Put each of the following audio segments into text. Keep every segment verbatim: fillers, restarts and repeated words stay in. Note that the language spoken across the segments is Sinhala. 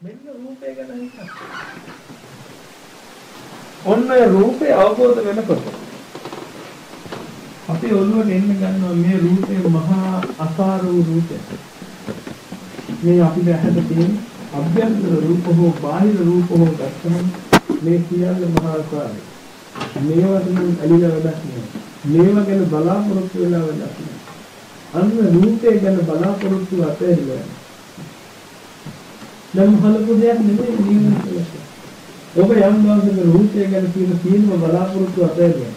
මෙන්න රූපය ගැන හිතන්න. ඔන්න රූපය අවබෝධ වෙනකොට අපි ඔළුවට එන්න ගන්නවා මේ රූපේ මහා අසාර වූ රූපයක්. මේ අපිට ඇහැට තියෙන අභ්‍යන්තර රූප හෝ බාහිර රූප හෝ දැක්කම මේ සියල්ල මහා අසාරයි. මේවට නම් ඇලිලා වැඩක් නෑ. මේවා ගැන බලාපොරොත්තු වෙලා වැඩක් නෑ. අන්න රූපය ගැන බලාපොරොත්තු අතහැරලා නම් හලපු දෙයක් නෙමෙයි නිවන කියලා. ඔබ යම් දවසක රූපය ගැන තියෙන සියලුම බලාපොරොත්තු අතහැරියා.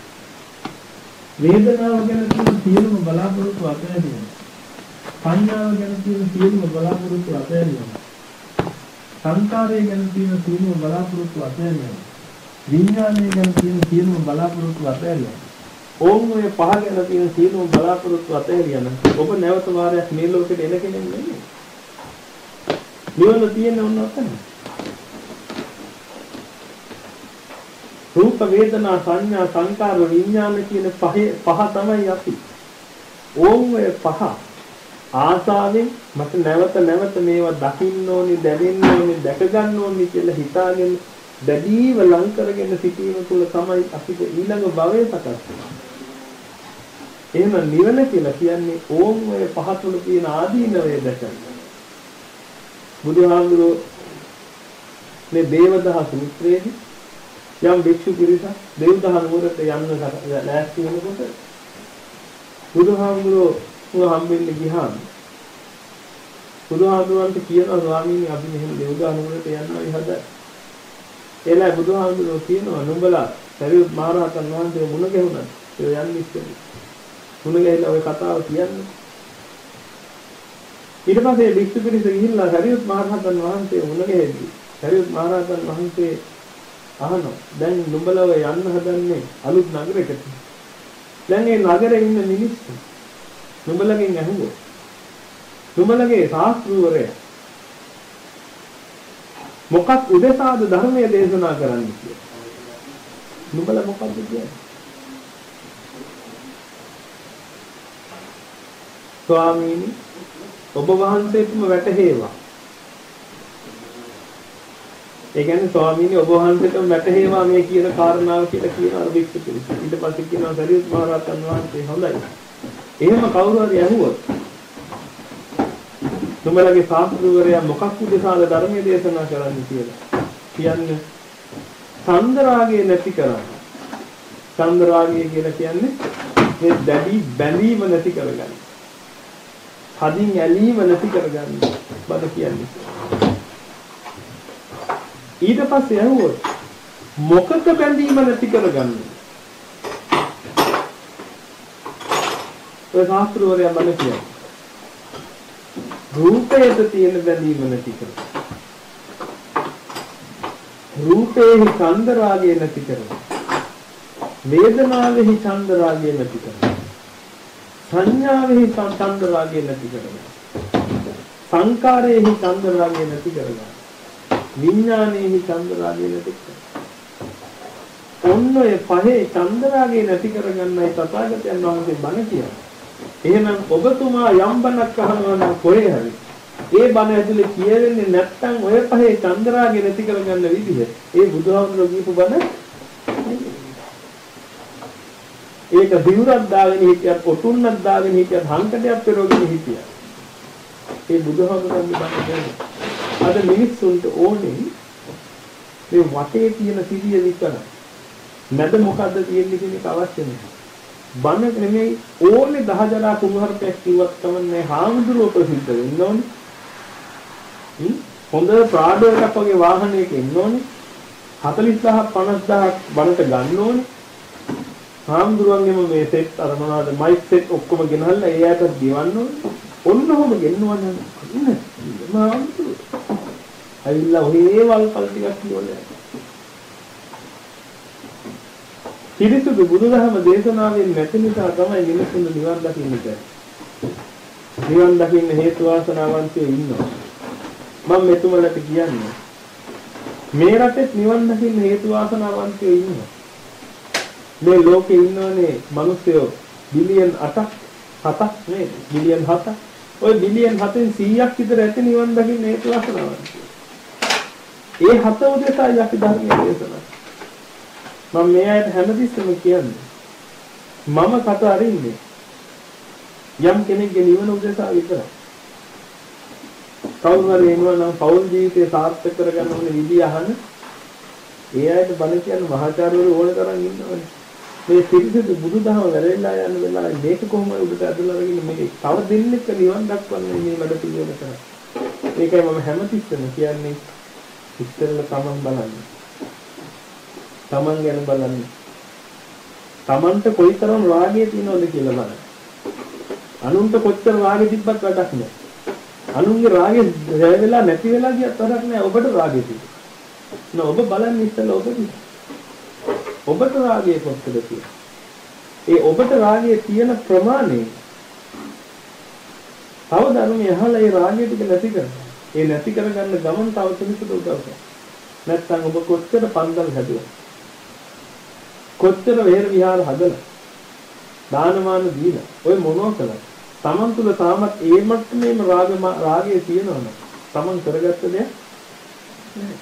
වේදනාව ගැන තියෙන සියලුම බලාපොරොත්තු අතහැරියා. සංඥාව ගැන තියෙන සියලුම බලාපොරොත්තු අතහැරියා. සංකාරය ගැන තියෙන සියලුම බලාපොරොත්තු අතහැරියා. විඥානය ගැන තියෙන සියලුම බලාපොරොත්තු අතහැරියා. ඕම් ඔය පහ ගැන තියෙන සියලුම බලාපොරොත්තු අතහැරියා නම් ඔබ නැවත වාරයක් මේ ලෝකෙට එන කෙනෙක් නෙමෙයි. නිවන තියෙන්නේ ඔන්න ඔතන. රූප වේදනා සංඥා සංකාර විඥාන කියන පහ පහ තමයි අපි. ඕම් ඔය පහ ආසාවෙන් මට නැවත නැවත මේවා දකින්න ඕනි, දැනෙන්න ඕනි, දැක ගන්න ඕනි කියලා හිතාගෙන දැඩිව ලං කරගෙන සිටීම තුළ තමයි අපිට ඊළඟ භවය සකස් වෙන්නේ. එහෙනම් නිවන කියලා කියන්නේ ඕම් ඔය පහ තුළ තියෙන ආදීනවය දැකගන්න. බුදුහාමුදුරුවෝ මේ දේවදහ සූත්‍රයේදී යම් භික්ෂු පිරිසක් දෙව්දහ නුවරට යන්න ලෑස්ති වෙනකොට බුදුහාමුදුරුවෝ හම්බෙන්න ගියාම බුදුහාමුදුරන්ට කියනවා ස්වාමීනි අපි මෙහෙම දෙව්දහ නුවරට යන්නයි හදන්නේ. එලා බුදුහාමුදුරුවෝ කියනවා නුඹලා සරියුත් මහ රහතන් වහන්සේ මුණ ගැහුණා. ඒ යන්නේ ඉස්සෙල්ලා. මුණ ගැහිලා ওই කතාව කියන්නේ. ඊට පස්සේ භික්ෂු පිරිස ගිහිල්ලා සරියුත් මහ රහතන් වහන්සේ මුණ ගැහෙද්දී සරියුත් මහ රහතන් වහන්සේ අහනවා දැන් නුඹලා ඔය යන්න හදන්නේ අලුත් නගරයකට. දැන් මේ නගරේ ඉන්න මිනිස්සු නුඹලගෙන් අහුවෝ. නුඹලගේ ශාස්ත්‍රූවරයා මොකක් උදෙසාද ධර්මයේ දේශනා කරන්නේ කියලා. නුඹලා මොකක්ද කියන්නේ? ස්වාමීනි ඔබ වහන්සේටම වැටහෙවා. ඒ කියන්නේ ස්වාමීනි ඔබ වහන්සේටම වැටහෙවා මේ කියන කාරණාව කියලා කියන අර භික්ෂු පිරිස. ඊට පස්සේ කියනවා සරියුත් මහ රහතන් වහන්සේ හොඳයි. එහෙම කවුරු හරි ඇහුවොත් නුඹලගේ ශාස්ත්‍රවරයා මොකක් උදෙසාද ධර්මයේ දේශනා කරන්නේ කියලා. කියන්නේ චන්දරාගය නැති කරන්න. චන්දරාගය කියලා කියන්නේ මේ දැඩි බැඳීම නැති කරගන්න. හදින් ඇලීම නැති කරගන්න බද කියන්නේ. ඊට පස්සේ ඇහුවොත් මොකක බැඳීම නැති කරගන්නේ? ඒ ශාස්ත්‍රවරයා බල කියන්නේ රූපයට තියෙන බැඳීම නැති කරගන්න. රූපේහි ඡන්ද රාගය නැති කරගන්න. වේදනාවෙහි ඡන්ද රාගය නැති කරගන්න. සංඥාවෙහි ඡන්ද රාගය නැති කරගන්න. සංකාරයේහි ඡන්ද රාගය නැති කරගන්න. විඥානයේහි ඡන්ද රාගය නැති කරගන්න. ඔන්න ඔය පහේ ඡන්ද රාගය නැති කරගන්නයි තථාගතයන් වහන්සේ බණ කියන්නේ. එහෙනම් ඔබතුමා යම් බණක් අහනවා නම් කොහේ හරි ඒ බණ ඇතුලේ කියෙන්නේ නැත්නම් ඔය පහේ ඡන්ද රාගය නැති කරගන්න විදිහ ඒ බුදුහාමුදුරුවෝ කියපු බණ ඒක දිනුරක් දාගෙන හිටියත් ඔටුන්නක් දාගෙන හිටියත් හංකටයක් පෙරෝගෙන හිටියත් ඒ බුදුහාමුදුරුවන්ගේ බණ කියන්නේ අද මිනිස්සුන්ට ඕනේ මේ වටේ තියෙන සිහිය විතරයි. නැද මොකද්ද තියෙන්නේ කියන එක අවශ්‍ය නැහැ. බණ නෙමෙයි ඕනේ දහජරා කුරුහරුපයක් කිව්වත් කමන්නේ හාමුදුරුවෝ ප්‍රසිද්ධ වෙන්න ඕනේ. හ්ම් හොඳ ප්‍රාඩෝ එකක් වගේ වාහනයක ඉන්න ඕනේ. හතළිස් දහස් පනස් දහස් බණට ගන්න ඕනේ. හාමුදුරුවන්ගෙම මේ සෙට් අර මොනවාද මයික් සෙට් ඔක්කොම ගෙනහල්ලා ඒ අයට දිවන්න ඕනේ. ඔන්න ඔහොම ගෙන්නවනම් ඉන්න හාමුදුරුවෝ අයිලා ඔහේ වල්පල් ටිකක් කියවලා පිරිසුදු බුදුදහම දේශනාවෙන් නැති නිසා තමයි මිනිස්සුන් නිවන් දකින්න බැහැ. නිවන් දකින්න හේතු වාසනාවන්තයෝ ඉන්නවා. මම මෙතුමලට කියන්නේ මේ රටේ නිවන් දකින්න හේතු වාසනාවන්තයෝ ඉන්නවා. මේ ලෝකේ ඉන්නවනේ මිනිස්සුયો බිලියන් අටක් හතක් නේ බිලියන් හතක්. ওই බිලියන් හතෙන් සීයක් විතර ඇති නිවන් දකින්න හේතු වාසනාවන්තයෝ. ඒ හත උදෙසායි අපි ධර්මයේ දේශනා. මම මේ අයට හැමතිස්සෙම කියන්නේ මම කට අරින්නේ යම් කෙනෙක්ගේ නිවන උදෙසා විතරයි. කවුරු හරි එනවා නම් පෞල් ජීවිතය සාර්ථක කරගන්න ඕන විදිය අහන ඒ අයට බණ කියන මහාචාර්යවරු ඕන තරම් ඉන්නවනේ. මේ පිරිසිදු බුදුදහම වැරෙලා යන වෙලාවේ මේක කොහොමද උඩට ඇදලා අරගෙන මේක තව දෙන්නෙක් නිවන් දක්වන්නේ මේ වැඩ පිළිවෙල කරා. ඒකයි මම හැමතිස්සෙම කියන්නේ ඉස්සෙල්ලා තමන් බලන්න. තමන් ගැන බලන්න. තමන්ට කොයිතරම් රාගය තියෙනවද කියලා බලන්න. අනුන්ට කොච්චර රාගෙ තිබ්බත් වැඩක් නෑ. අනුන්ගේ රාගෙ වැය වෙලා නැති වෙලා ගියත් වැඩක් නෑ. ඔබට රාගෙ තියෙනවා. නෝ ඔබ බලන්න ඉස්සෙල්ලා ඔබ ඔබට රාගය කොච්චරද කියලා. ඒ ඔබට රාගය තියෙන ප්‍රමාණය තව ධර්මයේ අහලා ඒ රාගය ටික නැති කරගන්න. ඒ නැති කරගන්න ගමන් තව කෙනෙකුට උදව් කරනවා. නැත්නම් ඔබ කොච්චර පන්දල් හැදුවා. කොච්චර වේර විහාර හදලා දානමාන දීලා ඔය මොනවා කළා. Taman තුල තාමත් ඒ මට්ටමේම රාග රාගය තියෙනවනේ. Taman කරගත්ත දෙයක් නෑ.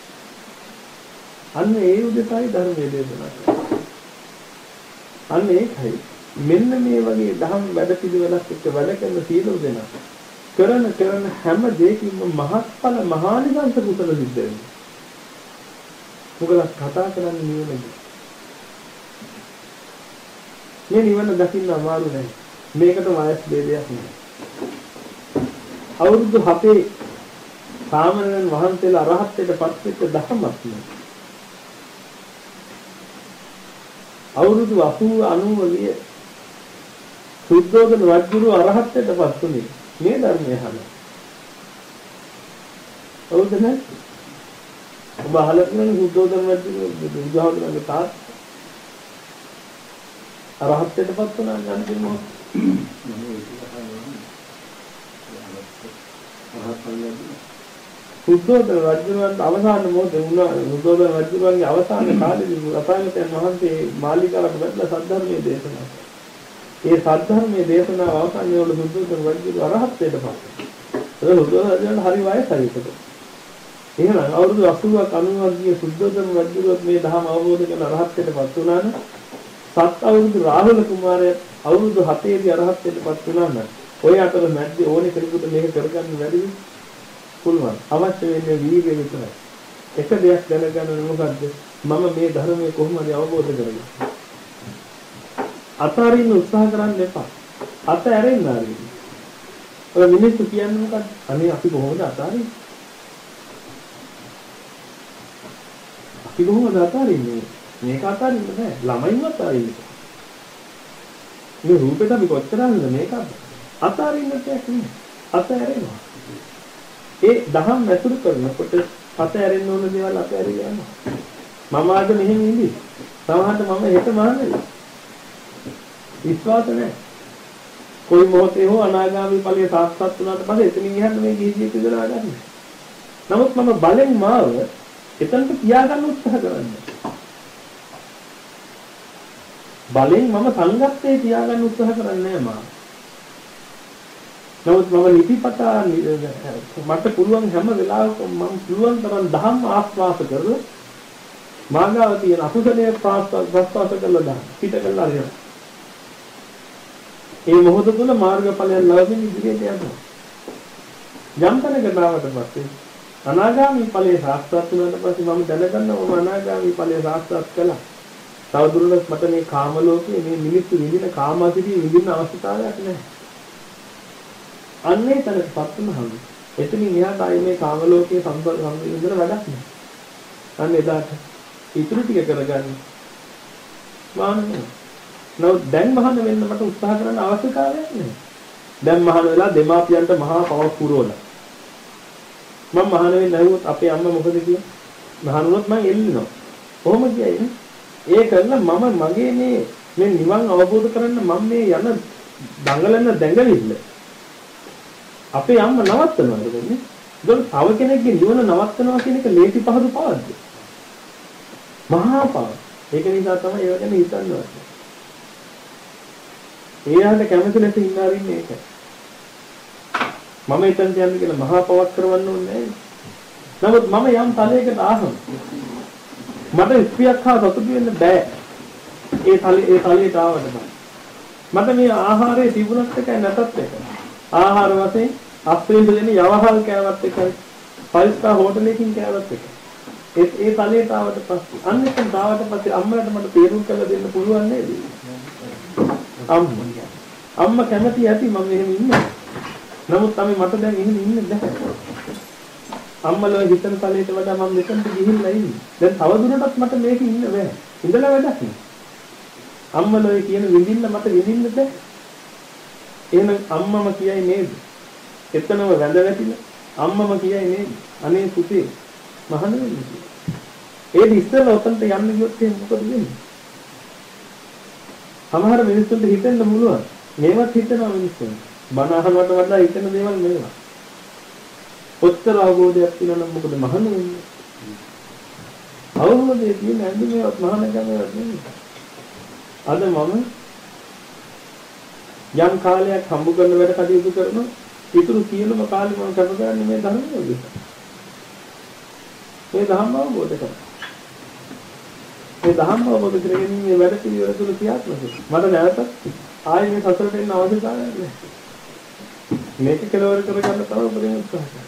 අන්න ඒ උදෙසායි ධර්මයේ දේශනා කරන්නේ. අන්න ඒකයි මෙන්න මේ වගේ දහම් වැඩ පිළිවෙලක් එක්ක වැඩ කරන සීලෝ දෙනා කරන කරන හැම දෙයකින්ම මහත්ඵල මහානිසංස කුසල සිද්ධ වෙනවා. මොකද කතා කරන්නේ නිවනද? මේ නිවන දකින්න අමාරු නෑ. මේකට වයස් ભેදයක් නෑ. අවුරුදු හතේ සාමාන්‍යයෙන් වහන්සේලා අරහත්ත්වයට පත් වෙච්ච දහමක් නෑ. අවුරුදු අසූව අනූව විය සුද්ධෝදන රජුරු අරහත්ත්වයට පත් වුණේ මේ ධර්මය අහලා. හවුද නැත්? ඔබ අහලා තියෙන සුද්ධෝදන රජුරු බුදුහාමුදුරන්ගේ තාත් අරහත්ත්වයට පත් වුණා නම් මොකද? සුද්ධෝදන රජුන්ට අවසාන මොහොතේ වුණා. සුද්ධෝදන රජුන්ගේ අවසාන කාලේදී රතනයන් වහන්සේ මාලිකාවට බැලලා සද්ධර්මයේ දේශනා කළා. ඒ සද්ධර්මයේ දේශනාව අවසානයේ වල සුද්ධෝදන රජු අරහත්ත්වයට පත් වුණා. ඒක සුද්ධෝදන රජුන්ට හරි වයසයි ඒක. එහෙනම් අවුරුදු අසූවක් අනූවක් ගිය සුද්ධෝදන රජුත් මේ ධර්ම අවබෝධ කරන අරහත්ත්වයට පත් වුණා නම් සත් අවුරුදු රාහුල කුමාරයා අවුරුදු හතේදී අරහත්ත්වයට පත් වුණා නම් ඔය අතර මැද්දේ ඕනේ කෙනෙකුට මේක කරගන්න බැරිද? පුළුවන්. අවශ්‍ය වෙන්නේ වීර්යය විතරයි. එක දෙයක් දැනගන්න මොකද්ද? මම මේ ධර්මයේ කොහොමද අවබෝධ කරගන්නේ? අතාරින්න උත්සාහ කරන්න එපා. අත ඇරෙන්න ආරින්න. ඔය මිනිස්සු කියන්නේ මොකද්ද? අනේ අපි කොහොමද අතාරින්නේ? අපි කොහොමද අතාරින්නේ? මේක අතාරින්න බෑ. ළමයින්වත් අතාරින්න. මේ රූපෙට අපි කොච්චර හඳ මේක අතාරින්න දෙයක් නෑ. අත ඇරෙනවා. ඒ දහම් ඇසුරු කරනකොට අත ඇරෙන්න ඕන දේවල් අත ඇරිලා යනවා. මම ආද මෙහෙම ඉඳි. සමහරට මම හෙට මහන්නේ. විශ්වාස නැහැ. කොයි මොහොතේ හෝ අනාගාමී ඵලයේ සාක්ෂාත් වුණාට පස්සේ එතනින් එහාට මේ ජීවිතය දරා ගන්න. නමුත් මම බලෙන් මාව එතනට තියාගන්න උත්සාහ කරන්නේ. බලෙන් මම සංගත්තේ තියාගන්න උත්සාහ කරන්නේ නැහැ මා. නමුත් මම නිතිපතා මට පුළුවන් හැම වෙලාවකම මම පුළුවන් තරම් දහම් ආස්වාස කරලා මාගාව තියෙන අකුසලයේ ප්‍රාස්වාස කරලා දාන්න පිට කරලා හරියට. ඒ මොහොත තුල මාර්ගඵලයන් ලැබෙන ඉදිරියට යනවා. යම් තැනකට ආවට පස්සේ අනාගාමී ඵලයේ සාක්ෂාත් වුණාට පස්සේ මම දැනගන්නවා මම අනාගාමී ඵලයේ සාක්ෂාත් කළා. තවදුරටත් මට මේ කාම ලෝකයේ මේ මිනිස්සු විඳින කාමාසිතී විඳින අවස්ථාවක් නැහැ. අන්නේ තැනටපත් වුණාම එතනින් එහාට ආයේ මේ කාම ලෝකයේ සම්බන්ධ සම්බන්ධ වැඩක් නැහැ. අන්න එදාට ඉතුරු ටික කරගන්න මාන්නේ. නෝ දැන් මහාන වෙන්න මට උත්සාහ කරන්න අවශ්‍යතාවයක් නැහැ. දැන් මහාන වෙලා දෙමාපියන්ට මහා පවක් පුරවලා. මම මහාන වෙන්න නැවුවොත් අපේ අම්මා මොකද කියන්නේ? මහාන වුණොත් මම එල්ලෙනවා. කොහොම කියයිනේ? ඒ කරලා මම මගේ මේ මේ නිවන් අවබෝධ කරන්න මම මේ යන දඟලන දැඟලිල්ල අපේ අම්මා නවත්තනවා කියන්නේ. ඒක තව කෙනෙක්ගේ නිවන නවත්තනවා කියන එක ලේසි පහසු පාවද්ද? මහා පාව. ඒක නිසා තමයි ඒව ගැන හිතන්නේ. එයාට කැමති නැති ඉන්නාරින්නේ ඒක. මම හිතන් කියන්නේ කියලා මහා පවක් කරවන්න ඕනේ නැහැ. නමුත් මම යම් තලයකට ආසම. මට ස්ත්‍රියක් හා සතුටු වෙන්න බෑ. ඒ තලයේ ඒ තලයට ආවට මම. මට මේ ආහාරයේ තිබුණත් එකයි නැතත් එකයි. ආහාර වශයෙන් අප්‍රේම දෙන යවහල් කෑවත් එකයි. ෆයිව් ස්ටාර් හෝටලයකින් කෑවත් එකයි. ඒ ඒ තලයට ආවට පස්සේ අන්න එකෙන් ආවට පස්සේ අම්මලාට මට තේරුම් කරලා දෙන්න පුළුවන් නේද? අම්මා. අම්මා කැමති ඇති මම එහෙම ඉන්නේ. නමුත් අපි මට දැන් එහෙම ඉන්න බෑ. අම්මලා හිතන තලයට වඩා මම මෙතනට ගිහිල්ලා ඉන්නේ. දැන් තවදුරටත් මට මේක ඉන්න බෑ. ඉඳලා වැඩක් නෑ. අම්මලා කියන විඳින්න මට විඳින්න බෑ. එහෙනම් අම්මම කියයි නේද? එතනම වැඳ වැටිලා අම්මම කියයි නේද? අනේ පුතේ මහාන වෙන්නේ. ඒ ඉස්සෙල්ලා ඔතනට යන්න ගියොත් එහෙනම් මොකද වෙන්නේ? සමහර මිනිස්සුන්ට හිතෙන්න පුළුවන්. මේවත් හිතනවා මිනිස්සුන්ට. බණ අහනවට වඩා හිතන දේවල් මේවා. ඔච්චර අවබෝධයක් තියෙනවා නම් මොකද මහාන වෙන්නේ? අවබෝධය තියෙන ඇඳුමේවත් මහානකමවත් නෙමෙයි. අද මම යම් කාලයක් හම්බ කරන වැඩ කටයුතු කරනවා. ඊටු සියලුම කාලෙ මම කැප කරන්නේ මේ ධර්මය උදෙසා. මේ ධර්ම අවබෝධ කරගන්න. මේ ධර්ම අවබෝධ කරගෙන මේ වැඩ පිළිවෙල තුල ක්‍රියාත්මක වෙනවා. මට නැවත ආයෙ මේ සසරට එන්න අවශ්‍යතාවයක් නැහැ. මේක කෙලවර කරගන්න තමයි උපරිම උත්සාහ කරන්නේ.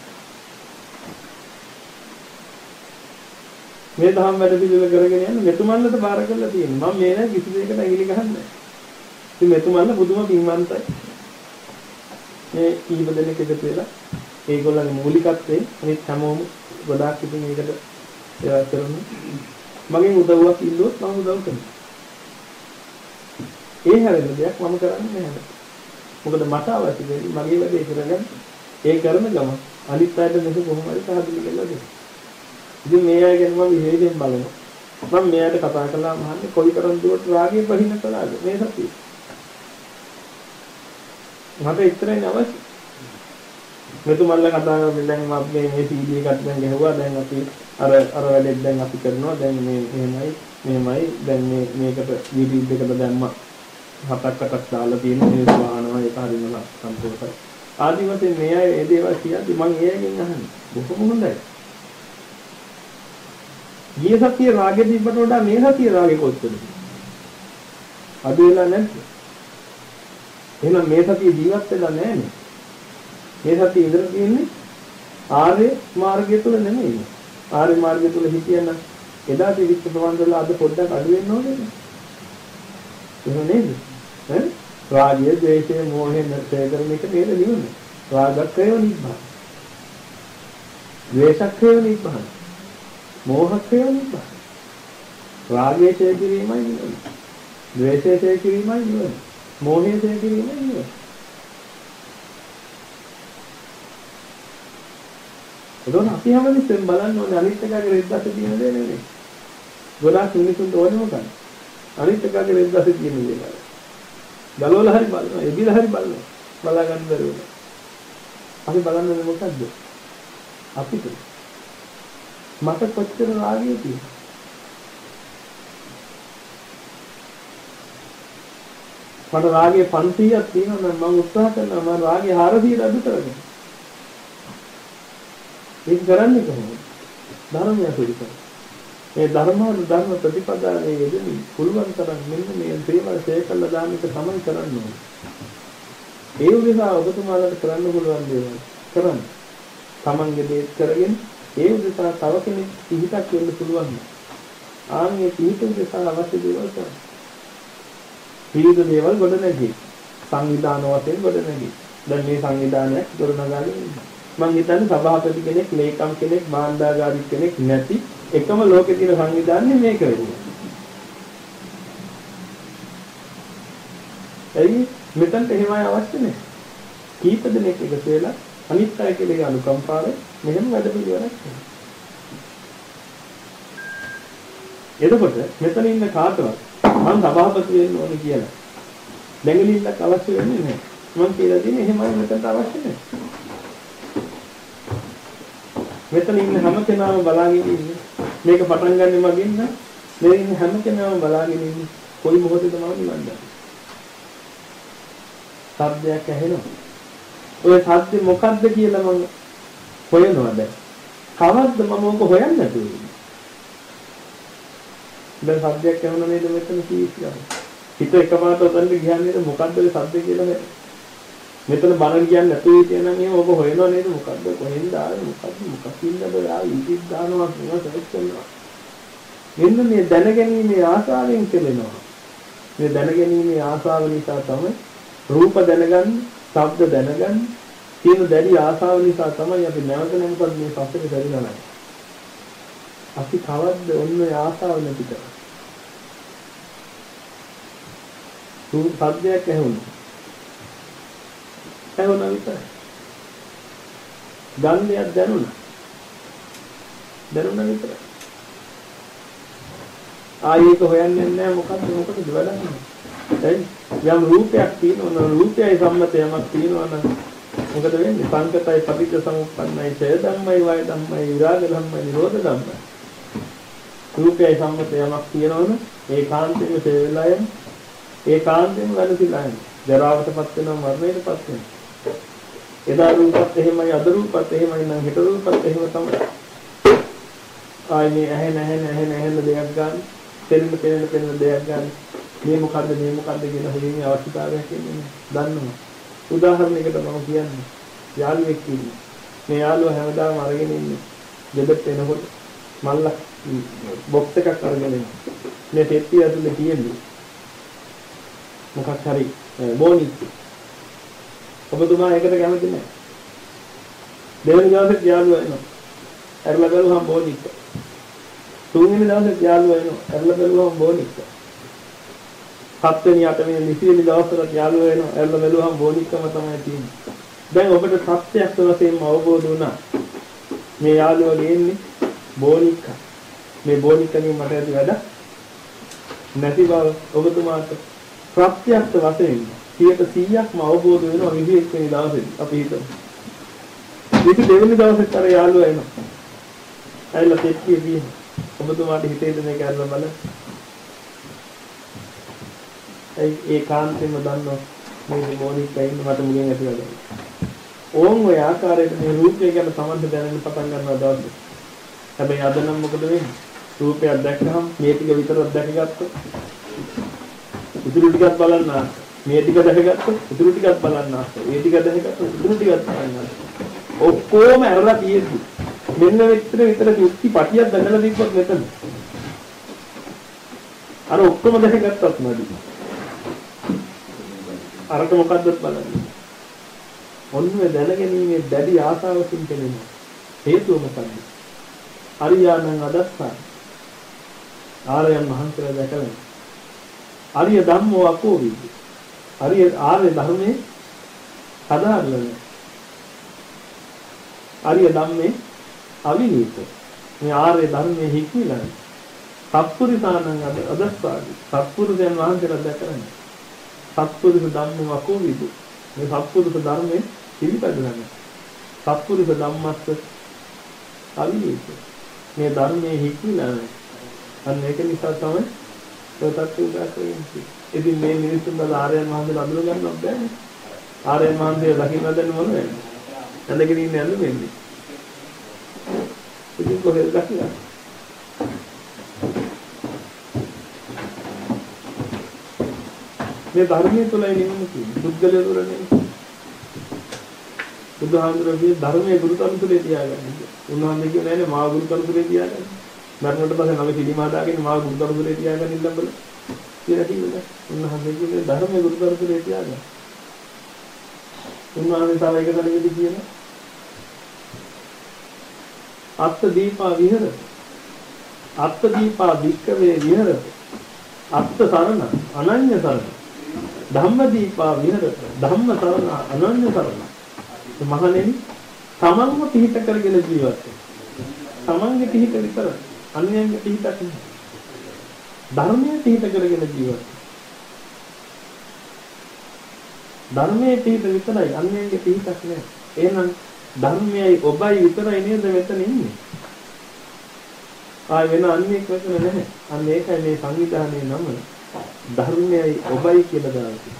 මේ ධම්ම වැඩ පිළිවෙල කරගෙන යන මෙතුමන්ලට බාර කරලා තියෙනවා. මම මේ නෑ කිසි දෙයකට ඇඟිලි ගහන්නේ නැහැ. ඉතින් මෙතුමන්ල බුදුම පින්වන්තයි. මේ කීප දෙනෙක් එකතු වෙලා ඒගොල්ලන්ගේ මූලිකත්වයෙන් අනිත් හැමෝම ගොඩාක් ඉතින් ඒකට ඒවා කරනවා. මගෙන් උදව්වක් ඉල්ලුවොත් මම උදව් කරනවා. ඒ හැරෙන්න දෙයක් මම කරන්නේ නැහැ. මොකද මට අවශ්‍ය දෙයක් මගේ වැඩේ කරගන්න ඒ කරන ගම අනිත් අයට මේක කොහොම හරි සාධුල කියලා දෙන්න. ඉතින් මේ අය ගැන මම විශේෂයෙන් බලනවා. මම මෙයාට කතා කළා මහන්නේ කොයිතරම් දුරට රාගය බහින කළාද මේ සතියේ. මට ඉතරයි අවශ්‍ය. මෙතුමල්ලා කතා කරලා දැන් මම මේ මේ සීඩී එකක් දැන් ගහුවා දැන් අපි අර අර වැඩේ දැන් අපි කරනවා දැන් මේ එහෙමයි මෙහෙමයි දැන් මේ මේකට YouTube එකට දැම්මා හතක් අටක් දාලා තියෙන මේ වාහනවා ඒක හරිම සම්පූර්ණයි. ආදි වශයෙන් මේ අය ඒ දේවල් කියද්දි මම එයාගෙන් අහන්නේ බොහොම හොඳයි. ගිය සතියේ රාගෙ තිබ්බට වඩා මේ සතියේ රාගෙ කොච්චරද? අඩු වෙලා නැද්ද? එහෙනම් මේ සතියේ ජීවත් වෙලා නැහැනේ. මේ සතියේ ඉඳලා තියෙන්නේ ආර්ය මාර්ගය තුල නෙමෙයි. ආර්ය මාර්ගය තුල හිටියනම් එදා තිබිච්ච ප්‍රවන්දවල අද පොඩ්ඩක් අඩු වෙන්න ඕනේ නේද? එහෙම නේද? ඈ රාගය, ද්වේෂය, මෝහය නැතේ කරන එක නේද නිවන? රාගක්ඛය නිබ්බාන. ද්වේෂක්ඛය නිබ්බාන. මෝහක්ඛය නිබ්බාන. රාගය ඡය කිරීමයි නිවන. ද්වේෂය ඡය කිරීමයි නිවන. මෝහය ඡය කිරීමයි නිවන. එතකොට අපි හැමදෙස්සෙන් බලන්න ඕනේ අනිත් එකගේ රෙද්දස තියෙන දේ නෙවෙයි. ගොඩාක් මිනිසුන්ට ඕනේ මොකක්ද? අනිත් එකගේ රෙද්දස තියෙන දේ බලන්න. ගලවලා හරි බලනවා, එබිලා හරි බලනවා. බලා ගන්න බැරි වුණා. අපි බලන්නේ මොකද්ද? අපිට මට කොච්චර රාගය තියෙනවද? මට රාගය පන්සීයක් තියෙනවා නම් මම උත්සාහ කරනවා මම රාගය හාරසීයට අඩු කරගන්න. ඒක කරන්නේ කොහොමද? ධර්මය පිළිපද. මේ ධර්ම ධර්ම ප්‍රතිපදාවේ යෙදෙන පුළුවන් තරම් මෙන්න මේ දේවල් තේකල්ලා දාන එක තමයි කරන්න ඕනේ. ඒ උදෙසා ඔබතුමාලට කරන්න පුළුවන් දේවල් කරන්න. තමන්ගේ දේ කරගෙන ඒ උදෙසා තව කෙනෙක් පිහිටක් වෙන්න පුළුවන්. ආන්ගේ පිහිට උදෙසා අවශ්‍ය දේවල් කරන්න. විවිධ දේවල් ගොඩ නැගී සංවිධාන වශයෙන් ගොඩ නැගී. දැන් මේ සංවිධානයක් ගොඩනගාගෙන ඉන්නවා. මම හිතන්නේ සභාපති කෙනෙක්, ලේකම් කෙනෙක්, මාණ්ඩාගාරික කෙනෙක් නැති එකම ලෝකේ තියෙන සංවිධානය මේක වෙන්නේ. එයි මෙතනට එහෙමයි අවශ්‍ය නැහැ. කීප දෙනෙක් එකතු වෙලා අනිත් අය කෙරෙහි අනුකම්පාවෙන් මෙහෙම වැඩ පිළිවෙලක් කරනවා. එතකොට මෙතන ඉන්න කාටවත් මම සභාපති වෙන්න ඕනේ කියලා දෙඟලිල්ලක් අවශ්‍ය වෙන්නේ නැහැ. මම කියලා දෙන්නේ එහෙමයි මෙතනට අවශ්‍ය නැහැ. මෙතන ඉන්න හැම කෙනාම බලාගෙන ඉන්නේ මේක පටන් ගන්න මගින් නම් මේ ඉන්න හැම කෙනාම බලාගෙන ඉන්නේ කොයි මොහොතේද මම නිවන්නේ. සද්දයක් ඇහෙනවා. ඔය සද්ද මොකද්ද කියලා මම හොයනවා දැන්. කවද්ද මම ඕක හොයන්නේ නැතුව ඉන්නේ. දැන් සද්දයක් ඇහුණා නේද මෙතන කීයක්. හිත එකපාරට උතන්ට ගියන්නේ මොකද්ද ඒ සද්ද කියලා නේද? මෙතන බණ කියන්නේ නැතුව කියන නම් එහෙම ඔබ හොයනවා නේද මොකද්ද කොහෙන්ද ආවේ මොකද්ද මොකක්ින්ද ඔය ආවේ ඉතිත් දානවා කියලා සෙලෙක්ට් කරනවා. මෙන්න මේ දැනගැනීමේ ආසාවෙන් කෙලෙනවා. මේ දැනගැනීමේ ආසාව නිසා තමයි රූප දැනගන්න, ශබ්ද දැනගන්න, කියන දැඩි ආසාව නිසා තමයි අපි නැවත නැවතත් මේ පස්සට කරලා නැහැ. අපි කවද්ද ඔන්න ඒ ආසාව නැති කරන්නේ. රූප සද්දයක් ඇහුණා. ඇහුණා විතරයි. ගන්ධයක් දැනුණා. දැනුණා විතරයි. ආයෙක හොයන්නේ නැහැ මොකද්ද මොකටද වැඩන්නේ. එයි යම් රූපයක් තියෙනවා නම් රූපයයි සම්මතයමක් තියෙනවා නම් මොකද වෙන්නේ? සංකතයි පටිච්ච සමුප්පන්නයි ඡය ධම්මයි වය ධම්මයි විරාග ධම්මයි නිරෝධ ධම්මයි. රූපයයි සම්මතයමක් තියෙනවනේ ඒකාන්තයෙන්ම ඡය වෙලා යන ඒකාන්තයෙන්ම වැඩසිලා යන ජරාවටපත් වෙනවා මරණයටපත් වෙනවා. එදා රූපත් එහෙමයි අද රූපත් එහෙමයි නම් හෙට රූපත් එහෙම තමයි. ආයේ ඇහෙන ඇහෙන ඇහෙන ඇහෙන දෙයක් ගන්න, පෙනෙන පෙනෙන පෙනෙන දෙයක් ගන්න. මේ මොකද්ද මේ මොකද්ද කියන හොයීමේ අවශ්‍යතාවයක් ඉන්නේ දන්නවා. උදාහරණයකට මම කියන්නේ යාළුවෙක් ඉන්නේ. මේ යාළුවා හැමදාම අරගෙන ඉන්නේ. දෙබෙත් එනකොට මල්ල බොක්ස් එකක් අරගෙන එනවා. මේ පෙට්ටිය ඇතුලේ තියෙන්නේ මොකක් හරි බෝනික්. ඔබතුමා ඒකට කැමති නැහැ. දෙවෙනි දවසේ යාළුවා එනවා. ඇරලා බැලුවහම බෝනික්. තුන්වෙනි දවසේ යාළුවා එනවා. ඇරලා බැලුවහම බෝනික්. හත්වෙනි අටවෙනි නිසිවෙනි දවසට යාළුවා එනවා. ඇරලා බැලුවහම බෝනික්කම තමයි තියෙන්නේ. දැන් ඔබට සත්‍යයක් වශයෙන්ම අවබෝධ වුණා. මේ යාළුවා ගේන්නේ බෝනික්ක. මේ බෝනික්කෙන් මට ඇති වැඩ නැති බව ඔබතුමාට ප්‍රත්‍යක්ෂ වශයෙන් සියයට සීයක්ම අවබෝධ වෙනවා විදිහට වෙන දවසේදී අපි හිතමු. ඊට දෙවෙනි දවසට අර යාළුවා එනවා. ඇයිලා පෙට්ටිය ගියේ. ඔබතුමාට හිතේද මේක අරලා බලන්න. ඒ ඒකාන්තයෙන්ම දන්නවා මේ මොනිකයි මට මුලින් ඇති වෙලා. ඕන් ඔය ආකාරයට මේ රූපය ගැන සමන්ද දැනගෙන පටන් ගන්නවා දවසේ. හැබැයි අද නම් මොකද වෙන්නේ? රූපයක් දැක්කහම මේ ටික විතරක් දැකගත්තොත් ඉතුරු ටිකක් බලන්න ආස. මේ ටික දැකගත්තොත් ඉතුරු ටිකක් බලන්න ආස. මේ ටික දැකගත්තොත් ඉතුරු ටිකක් බලන්න ආස. ඔක්කොම ඇරලා තියෙද්දි මෙන්න මෙතන විතර කිසි පටියක් දැනලා දීපොත් මෙතන. අර ඔක්කොම දැකගත්තත් නඩි. අරක මොකද්ද බලන්න. ඔන්න දැනගැනීමේ දැඩි ආසාවකින් කෙනෙනවා. හේතුව මොකද්ද? අරියාණං අදස්සාන. ආර්යයන් වහන්සේලා දැකලා. අරිය ධම්මෝ අකෝවිද. අරිය ආර්ය ධර්මයේ සදාහරණ. අරිය ධම්මේ අවිනීත. මේ ආර්ය ධර්මයේ හික්මිලා. සත්පුරිසානං අදස්සාන. සත්පුරුෂයන් වහන්සේලා දැකලා. සත්පුරුෂ ධම්මෝ අකෝවිද. මේ සත්පුරුෂ ධර්මයේ පිළිපැදලා. සත්පුරුෂ ධම්මස්ස අවිනීත. මේ ධර්මයේ හික්මිලා. අන්න ඒක නිසා තමයි සත්‍ය උදා කරන්නේ. ඉතින් මේ මිනිස්සුන් බල ආර්යයන් වහන්සේලා අඳුර ගන්නවත් බෑනේ. ආර්යයන් වහන්සේලා දකින්න දෙන්න මොන වෙන්නේ? ඇඳගෙන ඉන්නේ ඇඳ වෙන්නේ. ඉතින් කොහෙද දකින්න? මේ ධර්මයේ තුලයි නෙමෙයි කියන්නේ. පුද්ගලය තුල නෙමෙයි. බුදුහාමුදුරුවෝ ධර්මයේ ගුරුතරු තුලේ තියාගන්න. උන්වහන්සේ කියන්නේ නෑනේ මා ගුරුතරු තුලේ තියාගන්න. මරණයට පස්සේ නම පිළිමා දාගෙන මා ගුරුතරු තුලේ තියාගන්න ඉන්න බල. කියලා කිව්වද? උන්වහන්සේ කියන්නේ ධර්මයේ ගුරුතරු තුලේ තියාගන්න. උන්වහන්සේ තව එක තැනකදී කියන අත්ථ දීපා විහෙරති. අත්ථ දීපා වික්කවේ විහෙරති. අත්ථ සරණ අනන්‍ය සරණ. ධම්ම දීපා විහෙරති. ධම්ම සරණ අනන්‍ය සරණ. මහණෙනි තමන්ව පිහිට කරගෙන ජීවත් වෙන්න. තමන්ගේ පිහිට විතර අන්‍යයන්ගේ පිහිටක් නෙවෙයි. ධර්මයේ පිහිට කරගෙන ජීවත් වෙන්න. ධර්මයේ පිහිට විතරයි අන්‍යයන්ගේ පිහිටක් නෙවෙයි. එහෙනම් ධර්මයයි ඔබයි විතරයි නේද මෙතන ඉන්නේ. ආය වෙන අන්‍යයක් වෙන නැහැ. අන්න ඒකයි මේ සංවිධානයේ නම ධර්මයයි ඔබයි කියලා දාන්නේ.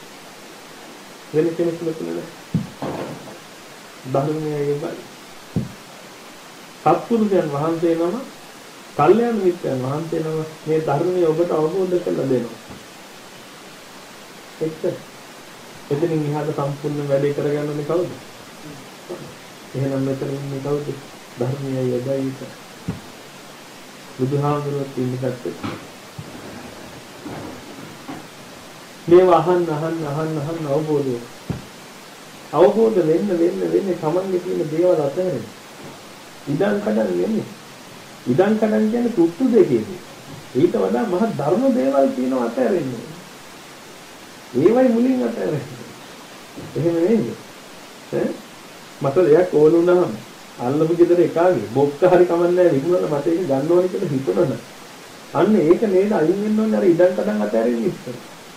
වෙන කෙනෙක් නෙවෙයි. ධර්මයයි ඔබයි. සත්පුරුෂයන් වහන්සේ නම, කල්යාණ මිත්‍රයන් වහන්සේ නම මේ ධර්මයේ ඔබට අවබෝධ කරලා දෙනවා. එක්ක එතනින් එහාට සම්පූර්ණ වැඩේ කරගන්න ඕනේ කවුද? එහෙනම් මෙතන ඉන්නේ කවුද? ධර්මයයි යදයිත. බුදුහාමුදුරුවෝ ඉන්නේ පැත්තේ. මේ අහන්න අහන්න අහන්න අහන්න අවබෝධය. අවබෝධ වෙන්න වෙන්න වෙන්න තමන්ගේ තියෙන දේවල් අතහැරෙන්න. ඉදන් කඩන් යන්නේ. ඉදන් කඩන් කියන්නේ තුට්ටු දෙකේදී. ඊට වඩා මහ ධර්ම දේවල් තියෙනවා අතහැරෙන්නේ. ඒවයි මුලින් අතහැරෙන්නේ. එහෙම නේද? ඈ මට දෙයක් ඕන වුණාම අල්ලපු ගෙදර එකාගේ බොක්ක හරි කමන්නේ විකුණලා මට ඒක ගන්න ඕනේ කියලා හිතුණා. අන්න ඒක නේද අයින් වෙන්න ඕනේ අර ඉඩම් කඩම් අතහැරෙන්නේ ඉස්සර.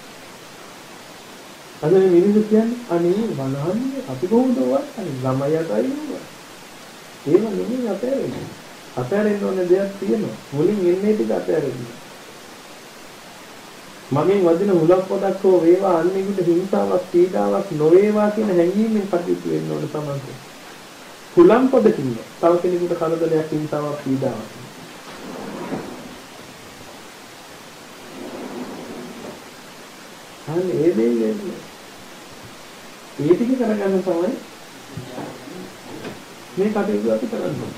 අද මේ මිනිස්සු කියන්නේ අනේ වනහන්නේ අපි කොහොමද වත්තන්නේ ළමයි අතයි නෝ. ඒව නෙමෙයි අතහැරෙන්නේ. අතහැරෙන්න ඕනේ දෙයක් තියෙනවා. මුලින් එන්නේ ටික අතහැරෙන්න. මගෙන් වදින මුලක් පොඩක් හෝ වේවා අන්නේකට හිංසාවක් පීඩාවක් නොවේවා කියන හැඟීමෙන් කටයුතු වෙන්න ඕන තමයි. කුලම් පොඩකින් තව කෙනෙකුට කරදරයක් හිංසාවක් පීඩාවක්. අන්න ඒ දෙන්නේ. ඒ ටික කරගන්න තමයි මේ කටයුතු අපි කරන්නේ.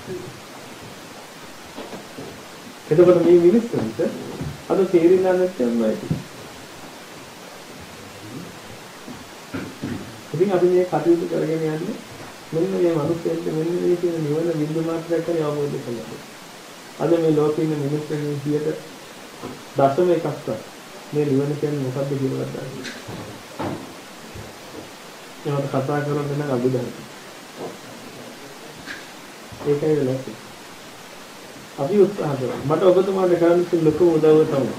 එතකොට මේ මිනිස්සුන්ට අද තේරෙන්නේ නැත්නම් ඉතින් අපි මේ කටයුතු කරගෙන යන්නේ මෙන්න මේ මිනිස්සුන්ට මෙන්න මේ කියන නිවන බිඳු මාත්‍රයක් හරි අවබෝධ කරගන්න. අද මේ ලෝකේ ඉන්න මිනිස්සුන්ගේ සියයට දශම එකක්වත් මේ නිවන කියන්නේ මොකක්ද කියලා ගන්න. ඒකට කතා කරන දෙන අභිධර්ම. ඒකයි වෙලක්. අපි උත්සාහ කරමු. මට ඔබතුමාට කරන්න තියෙන ලොකු උදව්ව තමයි.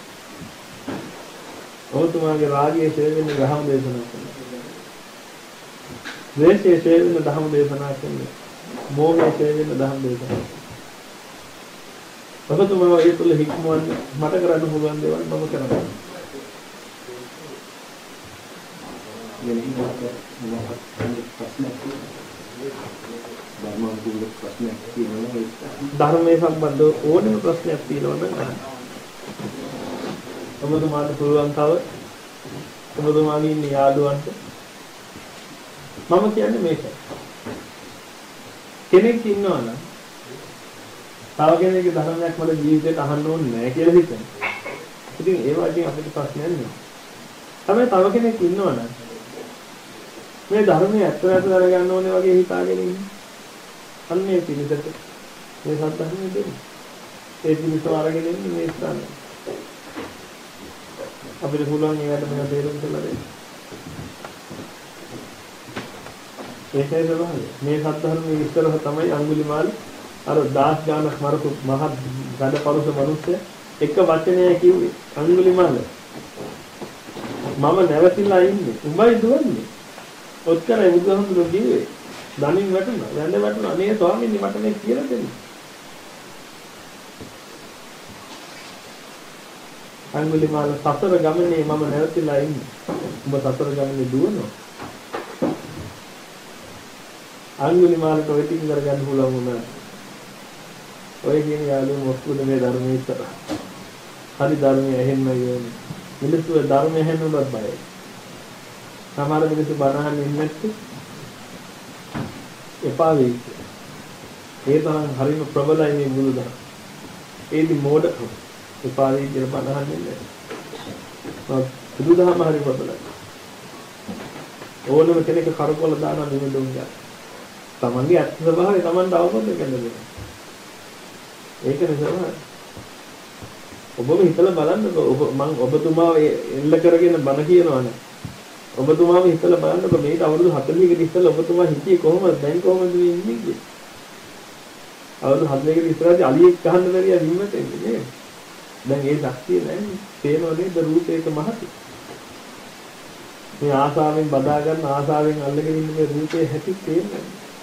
ඔබතුමාගේ රාගයේ ශේවෙන ග්‍රහම දේශනා කරනවා. ද්වේෂයේ ශේවෙන ධර්ම දේශනා කරනවා. මෝහයේ ශේවෙන ධර්ම දේශනා. ඔබතුමා ඒ තුල හික්මවන්න මට කරන්න පුළුවන් දේවල් මම කරනවා. මෙන්න මොකක්ද මොකක්ද ප්‍රශ්නයක් තියෙනවා. ධර්මයේ සම්බන්ධව ඕනම ප්‍රශ්නයක් තියෙනවා නම් අහන්න. ඔබතුමාට පුළුවන් තව ඔබතුමාගේ ඉන්න යාළුවන්ට මම කියන්නේ මේකයි. කෙනෙක් ඉන්නවා නම් තව කෙනෙක්ගේ ධර්මයක් වල ජීවිතේට අහන්න ඕනේ නැහැ කියලා හිතන. ඉතින් ඒ වගේ අපිට ප්‍රශ්නයක් නෑ. තමයි තව කෙනෙක් ඉන්නවා නම් මේ ධර්මයේ ඇත්ත නැත්ත දරගන්න ඕනේ වගේ හිතාගෙන ඉන්නේ. අන්නේ පිළිදෙට මේ සත්‍යන්නේ දෙන්නේ. ඒ පිළිසව අරගෙන ඉන්නේ මේ ස්ථානේ. අපිට පුළුවන් ඒකට මම තේරුම් කරලා දෙන්න. ඒකයි තමයි මේ සත්‍යධර්මයේ විස්තරහ තමයි අඟුලිමාල අර දාස් ගානක් මරපු මහ ගඩපරුස මිනිස්සු එක වචනයයි කිව්වේ අඟුලිමාල මම නැවතිලා ඉන්නේ උඹයි දුවන්නේ ඔච්චරයි බුදුහාමුදුරුවෝ කිව්වේ දණින් වැටුණා වැඳ වැටුණා නේ ස්වාමීනි මට මේ කියලා දෙන්න අඟුලිමාල සතර ගමනේ මම නැවතිලා ඉන්නේ උඹ සතර ගමනේ දුවනවා අඟුලිමාලට ඔය ටික කරගන්න පුළුවන් වුණා ඔය කියන යාළුවෝ මොකද මේ ධර්මයේ ඉතර හරි ධර්මයේ ඇහෙන්න යන්නේ මිනිස්සු ධර්මයේ ඇහෙන්නවත් බයයි සමහර මිනිස්සු බණ අහන්නේ නැත්නම් එපා වෙයි ඒ තරම් හරිම ප්‍රබලයි මේ බුදුදහම ඒදි මෝඩකම එපා වෙයි කියලා බණ අහන්නේ නැහැ බුදුදහම හරි ප්‍රබලයි ඕනම කෙනෙක් කරකවල දාන නිමුදුන් ගන්න තමන්ගේ අත්‍ය ස්වභාවය තමන්ට අවබෝධ කරගන්න ඒක නිසා ඔබම හිතලා බලන්නකෝ ඔබ මම ඔබතුමාව එල්ල කරගෙන බණ කියනවනේ ඔබතුමාව හිතලා බලන්නකෝ මේක අවුරුදු හතළිහකට ඉස්සෙල්ලා ඔබතුමා හිතියේ කොහොමද දැන් කොහොමද ඉන්නේ කියලා අවුරුදු හතළිහකට ඉස්සරහදී අලියෙක් ගහන්න බැරිය වින්නට එන්නේ නේද දැන් ඒ ශක්තිය නැහැ පේනව නේද රූපේක මහති මේ ආසාවෙන් බදා ගන්න ආසාවෙන් අල්ලගෙන ඉන්න මේ රූපේ හැටි තේරෙන්නේ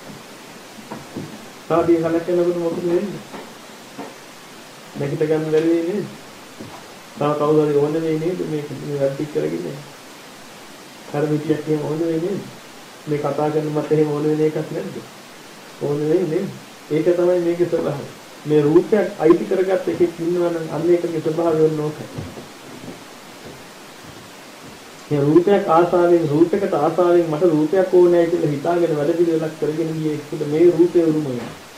සාදී කලක් යනකොට මොකද වෙන්නේ නැගිට ගන්න බැරි වෙන්නේ නේද? තව කවුරු හරි ඕනේ වෙන්නේ නේද මේක මේ වැඩි කරගෙන? කර්මිතියක් එහෙම ඕනේ වෙන්නේ නේද? මේ කතා කරන මත එහෙම ඕනේ වෙන එකක් නැද්ද? ඕනේ වෙන්නේ නේද? ඒක තමයි මේකේ ස්වභාවය. මේ රූපයක් අයිති කරගත්ත එකෙක් ඉන්නවා නම් අන්න ඒකගේ ස්වභාවය වෙන්න ඕකයි. මේ රූපයක් ආසාවෙන් රූපයකට ආසාවෙන් මට රූපයක් ඕනේ කියලා හිතාගෙන වැඩ පිළිවෙලක් කරගෙන ගියේ ඒකට මේ රූපේ උරුමය.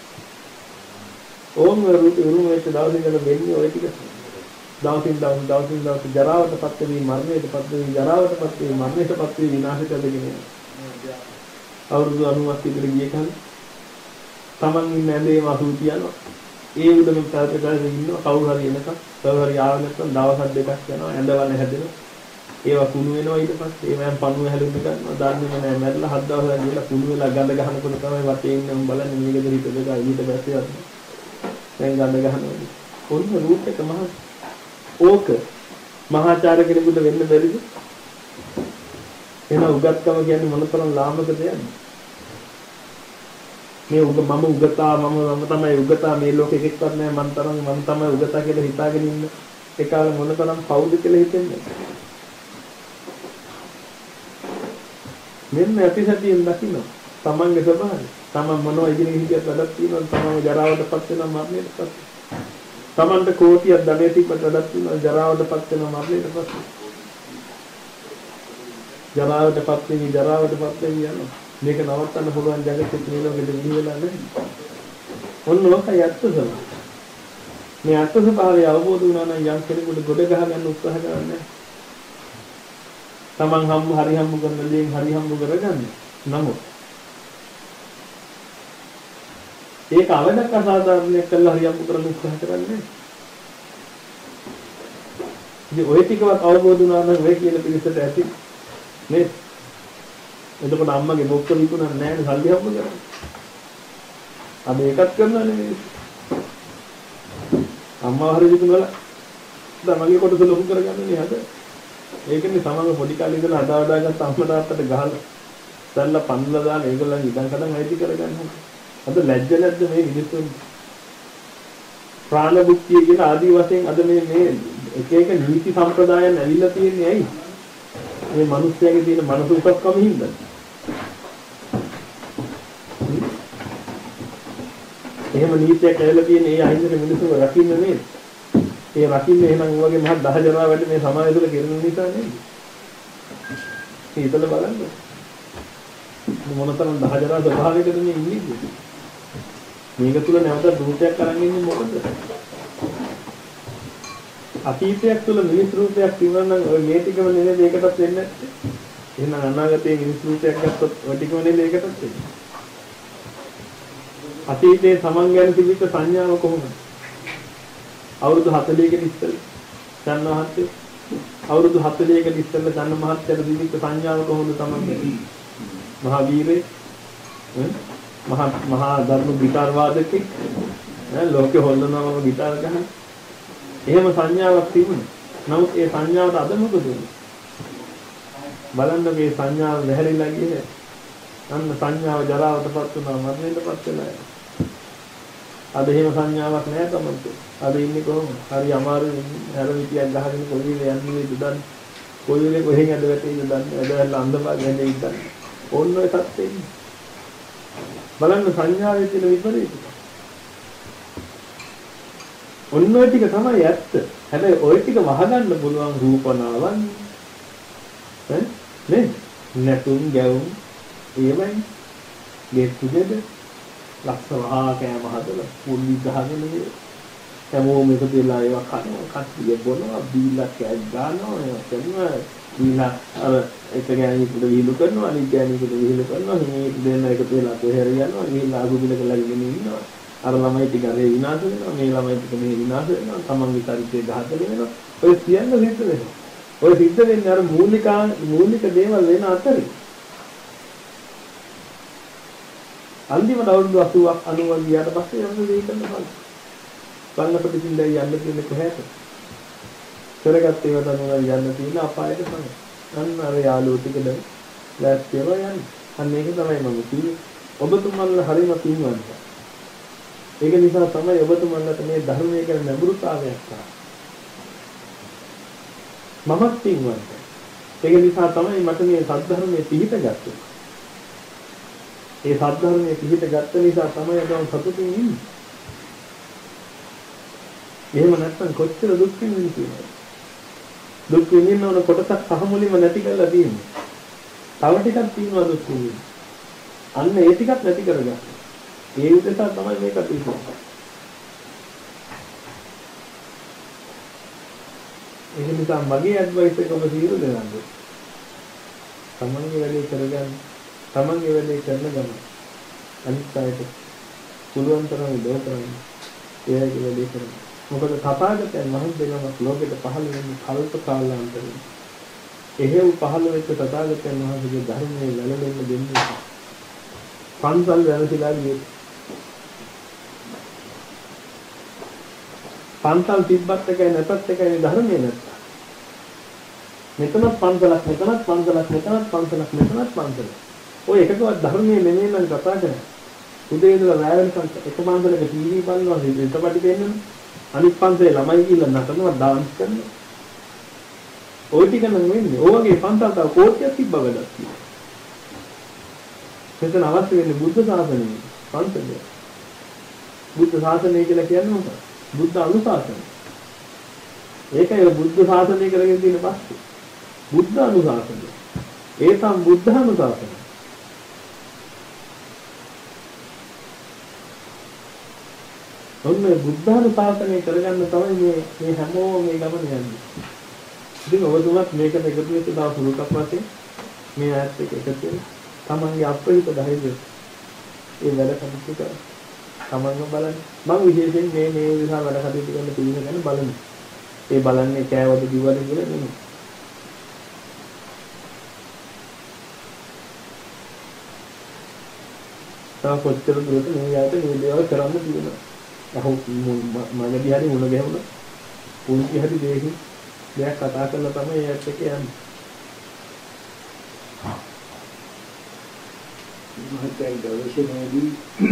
ඕම් රූපේ උරුමයට දවසින් දවස වෙන්නේ ඔය ටික. දවසින් දවස දවසින් දවස ජරාවටපත් වෙවි මරණයටපත් වෙවි ජරාවටපත් වෙවි මරණයටපත් වෙවි විනාශයට දෙගෙන යනවා. අවුරුදු අනූවක් විතර ගිය කන් තමන් ඉන්න ඇඳේම අසූ තියනවා. ඒ උඩම තාත්තට ගාලා ඉන්නවා කවුරු හරි එනකම් කවුරු හරි ආව නැත්නම් දවස් දෙකක් යනවා ඇඳවල හැදෙනවා. ඒවා කුණු වෙනවා ඊට පස්සේ ඒ මම පණුව හැලුම් ගන්නවා දන්නේ නැහැ මැරලා හත් දවසක් ගිහලා කුණු වෙලා ගඳ ගහනකොට තමයි වටේ ඉන්න උන් බලන්නේ මේකද හිත දෙක ඊට පස්සේ යනවා දැන් ගඳ ගහනවා කොන්න රූපයක මහ ඕක මහාචාර්ය කෙනෙකුට වෙන්න බැරිද එන උගත්කම කියන්නේ මොනතරම් ලාමක දෙයක්ද මේ උග මම උගතා මම මම තමයි උගතා මේ ලෝකෙ එකෙක්වත් නැහැ මම තරම් මම තමයි උගතා කියලා හිතාගෙන ඉන්න ඒ කාලේ මොනතරම් පෞද්ද කියලා හිතෙන්නේ මෙන්න ඇතිසතියෙන් දකින්න තමන්ගේ ස්වභාවය තමන් මොනවා ඉගෙන හිටියත් වැඩක් තියෙනවා තමන්ගේ ජරාවටපත් වෙනවා මරණයටපත් තමන්ට කෝටියක් ධනෙ තිබ්බට වැඩක් තියෙනවා ජරාවටපත් වෙනවා මරණයටපත් ජරාවටපත් වෙවි ජරාවටපත් වෙවි යනවා මේක නවත්තන්න පුළුවන් ජගතේ මේ ලෝකෙට නිවිලා නැහැ ඔන්න ඔකයි ඇත්ත ස්වභාවය මේ ඇත්ත ස්වභාවය අවබෝධ වුණා නම් යම් කෙනෙකුට ගොඩ ගහ ගන්න උත්සාහ කරන්නේ තමන් හම්බ හරි හම්බ කරන දේෙන් හරි හම්බ කරගන්න. නමුත් ඒක අවදක් අසාධාරණයක් කළා හරි හම්බ කරන්න උත්සාහ කරන්නේ. ඉතින් ඔය ටිකවත් අවබෝධ වුණා නම් ඔය කියන පිළිසෙට ඇති නේ. එතකොට අම්මගේ බොක්ක විකුණන්නේ නැහැ නේ සල්ලි හම්බ කරන්නේ. අද ඒකත් කරනවා නේ. අම්මා හරි විකුණලා තමන්ගේ කොටස ලොකු කරගන්නේ හද. ඒකනේ සමග පොඩි කාලේ ඉඳලා හදා හදාගත්ත අම්මා තාත්තට ගහලා දැන්ලා පන්නලා දාන ඒගොල්ලන් ඉඩම් කඩම් අයිති කරගන්න. අද ලැජ්ජ නැද්ද මේ මිනිස්සුන්? ප්‍රාණ බුද්ධිය කියන ආදී වශයෙන් අද මේ මේ එක එක නීති සම්ප්‍රදායන් ඇවිල්ලා තියෙන්නේ ඇයි? මේ මිනිස්යාගේ තියෙන මනස උසස්කම හින්දා. එහෙම නීතියක් ඇවිල්ලා තියෙන්නේ ඒ අහිංසක මිනිස්සුන්ව රකින්න නේද? ඒ රකින්න එහෙනම් වගේ මහ දහ ජරා වැඩ මේ සමාජය තුළ කෙරෙන නිසා නේද? හිතලා බලන්න. මොනතරම් දහ ජරා ස්වභාවයකද මේ ඉන්නේ? මේක තුල නැවත රූපයක් අරන් ඉන්නේ මොකද? අතීතයක් තුල මිනිස් රූපයක් තිබුණා නම් ඔය මේ ටිකම නෙමෙයි ඒකටත් වෙන්නේ නැත්තේ. එහෙනම් අනාගතයේ මිනිස් රූපයක් ගත්තොත් ඔය ටිකම නෙමෙයි ඒකටත් වෙන්නේ. අතීතයේ සමන් ගැන තිබිච්ච සංඥාව කොහොමද? අවුරුදු හතළිහකට ඉස්සෙල්ලා චන්න මහත්තයෝ අවුරුදු හතළිහකට ඉස්සෙල්ලා චන්න මහත්තයාට දීවිච්ච සංඥාව කොහොමද තමයි මහා වීරේ මහා මහා ධර්ම ගිටාර් වාදකෙක් ඈ ලෝකෙ හොල්ලනවම ගිටාර් ගහන එහෙම සංඥාවක් තිබුණා. නමුත් ඒ සංඥාවට අද මොකද වෙන්නේ? බලන්න මේ සංඥාව වැහැරිලා ගියේ. අන්න සංඥාව ජරාවටපත් වුණා මරණයටපත් වෙලා. අද එහෙම සංඥාවක් නැහැ තමයි. අද ඉන්නේ කොහොමද? හරි අමාරුයි හැරමිටියක් ගහගෙන කොහේ යන්නේ දුදන්. කොහේ කොහෙන් ඇද වැටෙයිද දන්නේ. ඇදලා අන්දපාග ඇදේ ඉඳන්. ඕන්න ඔය තත්ත්වෙ ඉන්නේ. බලන්න සංඥාවේ තියෙන විපරීත. ඔන්න ඔය ටික තමයි ඇත්ත. හැබැයි ඔය ටික වහගන්න පුළුවන් රූපනාවන්. ඈ නේ? නැතුම් ගැවුම් ඒවයි. ගේ කුඩේද? ලක්ෂණා කෑම හදලා පුල්ලි ගහගෙන ඉන්නේ. හැමෝම එකතු වෙලා ඒවා කනවා, කට්ටිය බොනවා, බීලා කෑග් ගන්නවා, ඒවා කරනවා. බීලා අර එක ගෑණියෙකුට විහිළු කරනවා, අනිත් ගෑණියෙකුට විහිළු කරනවා. මේ දෙන්න එකතු වෙලා කොහෙර යනවා, ගිහිල්ලා අගුබිලක ලගගෙන ඉන්නවා. අර ළමයි ටික අරේ විනාශ වෙනවා, මේ ළමයි ටික මේ විනාශ වෙනවා. තමන්ගේ චරිතය ඝාතනය වෙනවා. ඔය සියල්ල සිද්ධ වෙනවා. ඔය සිද්ධ වෙන්නේ අර මූලික මූලික දේවල් වෙන අතරේ. අන්තිමට අවුරුදු අසූවක් අනූවක් ගියාට පස්සේ යන්න දෙයක් කරන්න බලන්න ප්‍රතිසින්දේ යන්න තියෙන්නේ කොහෙද? කරගත්ත ඒවා තමයි යන්න තියෙන අපායට තමයි. අන්න අර යාළුවෝ ටික දැන් ලෑස්තිව යන්නේ. අන්න ඒක තමයි මම කිව්වේ. ඔබතුමන්ලා හරිම පින්වන්ත. ඒක නිසා තමයි ඔබතුමන්ලට මේ ධර්මයේ ගැන නැඹුරුතාවයක් ආවේ. මමත් පින්වන්ත. ඒක නිසා තමයි මට මේ සද්ධර්මයේ පිහිට ගත්තේ. ඒ සද්ධර්මයේ පිහිට ගත්ත නිසා තමයි අද සතුටින් ඉන්නේ. එහෙම නැත්නම් කොච්චර දුක් විඳින්නේ කියලා. දුක් විඳින්න ඕන කොටසක් සහ මුලින්ම නැති කරලා තියෙනවා. තව ටිකක් තියෙනවා දුක් විඳින්න. අන්න ඒ ටිකක් නැති කරගන්න. ඒ උදෙසා තමයි මේක තියෙන්නේ. ඒ නිසා මගේ ඇඩ්වයිස් එක ඔබ සියලු දෙනාට තමන්ගේ වැඩේ කරගන්න. තමන්ගේ වැඩේ කරන ගමන් අනිත් අයට පුළුවන් තරම් උදව් කරන්න. එයාගේ වැඩේ කරන්න. මොකද තථාගතයන් වහන්සේ නමක් ලෝකෙට පහළ වෙන්නේ කල්ප කාලාන්තරයෙන්. එහෙව් පහළ වෙච්ච තථාගතයන් වහන්සේගේ ධර්මයේ වැළලෙන්න දෙන්නේ පන්සල් වැළසීලා ගියේ. පන්සල් තිබ්බත් එකයි නැතත් එකයි ධර්මයේ නැත්තා. මෙතනත් පන්සලක් මෙතනත් පන්සලක් මෙතනත් පන්සලක් මෙතනත් පන්සලක්. ඔය එකකවත් ධර්මයේ නෙමෙයි නම් කතා කරන්නේ. උදේ ඉඳලා රැ වෙනකන් එක පන්සලක ටීවී බලනවා හිතපටි දෙන්නනේ. අනිත් පන්සලේ ළමයි ගිහිල්ලා නටනවා ඩාන්ස් කරනවා. ඔය ටික නම් වෙන්නේ. ඔය වගේ පන්සල් තව කෝටියක් තිබ්බ වැඩක් තියෙනවා. මෙතන අවශ්‍ය වෙන්නේ බුද්ධ ශාසනය. පන්සලය. බුද්ධ ශාසනය කියලා කියන්නේ මොකක්ද? බුද්ධ අනුශාසනය. ඒකයි බුද්ධ ශාසනය කරගෙන තියෙන පස්සේ. බුද්ධ අනුශාසනය. ඒ තම බුද්ධ අනුශාසනය. ඔන්න බුද්ධ අනුශාසනය කරගන්න තමයි මේ මේ හැමෝම මේ ගමන යන්නේ. ඉතින් ඔබතුමත් මේකට එකතු වෙච්ච දවස් මුලක් වශයෙන් මේ ආයත් එක එකතු වෙලා තමන්ගේ අප්‍රහිත ධෛර්යය ඒ වැඩ කටයුතු කරා. තමන්ම බලන්න. මම විශේෂයෙන් මේ මේ විදිහට වැඩ කටයුතු කරන පිළිම ගැන බලන්න. ඒ බලන්නේ කෑවද කිව්වද කියලා නෙමෙයි. තා කොච්චර දුරට මේ යාට මේ දේවල් කරන්න තියෙනවා. අහෝ මගදී හරි මුණ ගැහුණා. පුංචි හරි දෙයකින් දෙයක් කතා කරලා තමයි ඒත් එක යන්නේ. මහත්යන් ගවේෂණයේදී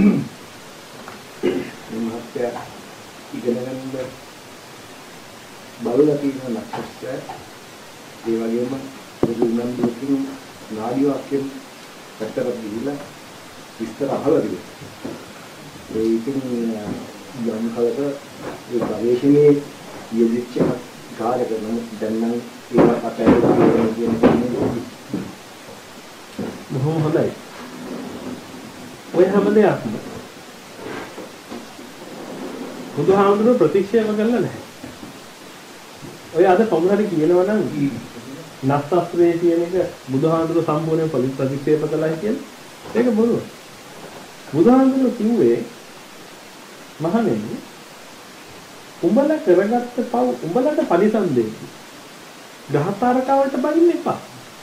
මහත්ය ඉගෙන ගන්න බලලා තියෙන ලක්ෂය ඒ වගේම බුදුනම් දුකින් නාඩිය වාක්‍යම් පැත්තට දීලා විස්තර අහලා තියෙනවා. ඒ ඉතින් යම් කලක ඒ ගවේෂණයේ යෙදිච්ච කාර්යක නම් දැන් නම් ඒවත් අපේ කියන බොහොම හොඳයි. ඔය හැම දෙයක්ම බුදුහාමුදුරුවෝ ප්‍රතික්ෂේප කළා නැහැ. ඔය අද කොමුණට කියනවා නම් නස්සස්ත්‍රයේ කියන එක බුදුහාමුදුරුවෝ සම්පූර්ණයෙන් ප්‍රතික්ෂේප කළා කියන්නේ ඒක බොරුව. බුදුහාමුදුරුවෝ කිව්වේ මහණෙනි උඹලා කරගත්ත පව් උඹලට පරිසම් දෙන්න. ගහතරකවට බයින්න එපා.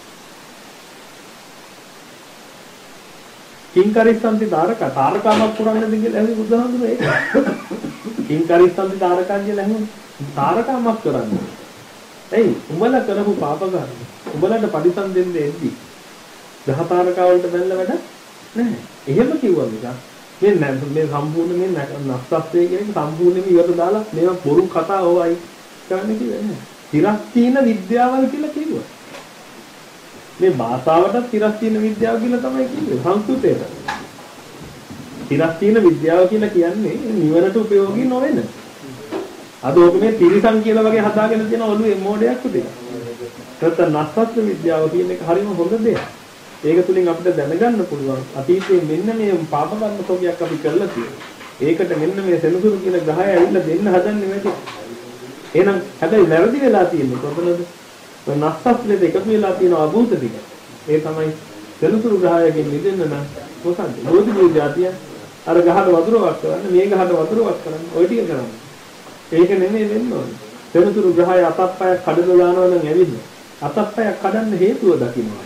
කිංකරිස්සන්ති තාරක තාරකාවක් පුරන්නද කියලා ඇහුවේ බුදුහාමුදුරුවෝ ඒක. කිංකරිස්සන්ති තාරකා කියලා ඇහුවේ තාරකාවක් කරන්නේ. එයි උඹලා කරපු පාප ගන්න. උඹලට පරිසම් දෙන්න එද්දි ගහතරකවලට බැලලා වැඩ නැහැ. එහෙම කිව්වා මිසක් මේ මේ සම්පූර්ණ මේ නස්සස්ත්‍රය කියන එක සම්පූර්ණයෙන්ම ඉවත දාලා මේවා බොරු කතා ඕවයි කරන්න කිව්වේ නෑ. තිරස්තීන විද්‍යාවල් කියලා කිව්වා. මේ භාෂාවට තිරස්තීන විද්‍යාව කියලා තමයි කිව්වේ සංස්කෘතයට. තිරස්තීන විද්‍යාව කියලා කියන්නේ නිවනට ප්‍රයෝගී නොවන. අද ඔබ මේ තිරිසන් කියලා වගේ හදාගෙන තියෙන ඔළුවේ මොඩයක් උදේ. ඒත් නස්සස්ත්‍ර විද්‍යාව කියන එක හරිම හොඳ දෙයක්. ඒක තුලින් අපිට දැනගන්න පුළුවන් අතීතයේ මෙන්න මේ පාප කර්ම කෝපයක් අපි කරලා තියෙනවා. ඒකට මෙන්න මේ සෙනසුරු කියන ග්‍රහය ඇවිල්ලා දෙන්න හදන්නේ නැති. එහෙනම් හැබැයි වැරදි වෙලා තියෙන්නේ කොතනද? ඔය නස්සස්ත්‍රයට එකතු වෙලා තියෙන අභූත ටික. ඒ තමයි සෙනසුරු ග්‍රහයකින් මිදෙන්න නම් මොකද්ද? බෝධි පූජාතිය අර ගහට වතුර වක් කරන්න, මේ ගහට වතුර වක් කරන්න, ඔය ටික කරන්න. ඒක නෙමෙයි වෙන්න ඕනේ. සෙනසුරු ග්‍රහය අතප්පයක් කඩලා දානවා නම් ඇවිල්ලා අතප්පයක් කඩන්න හේතුව දකින්නවා.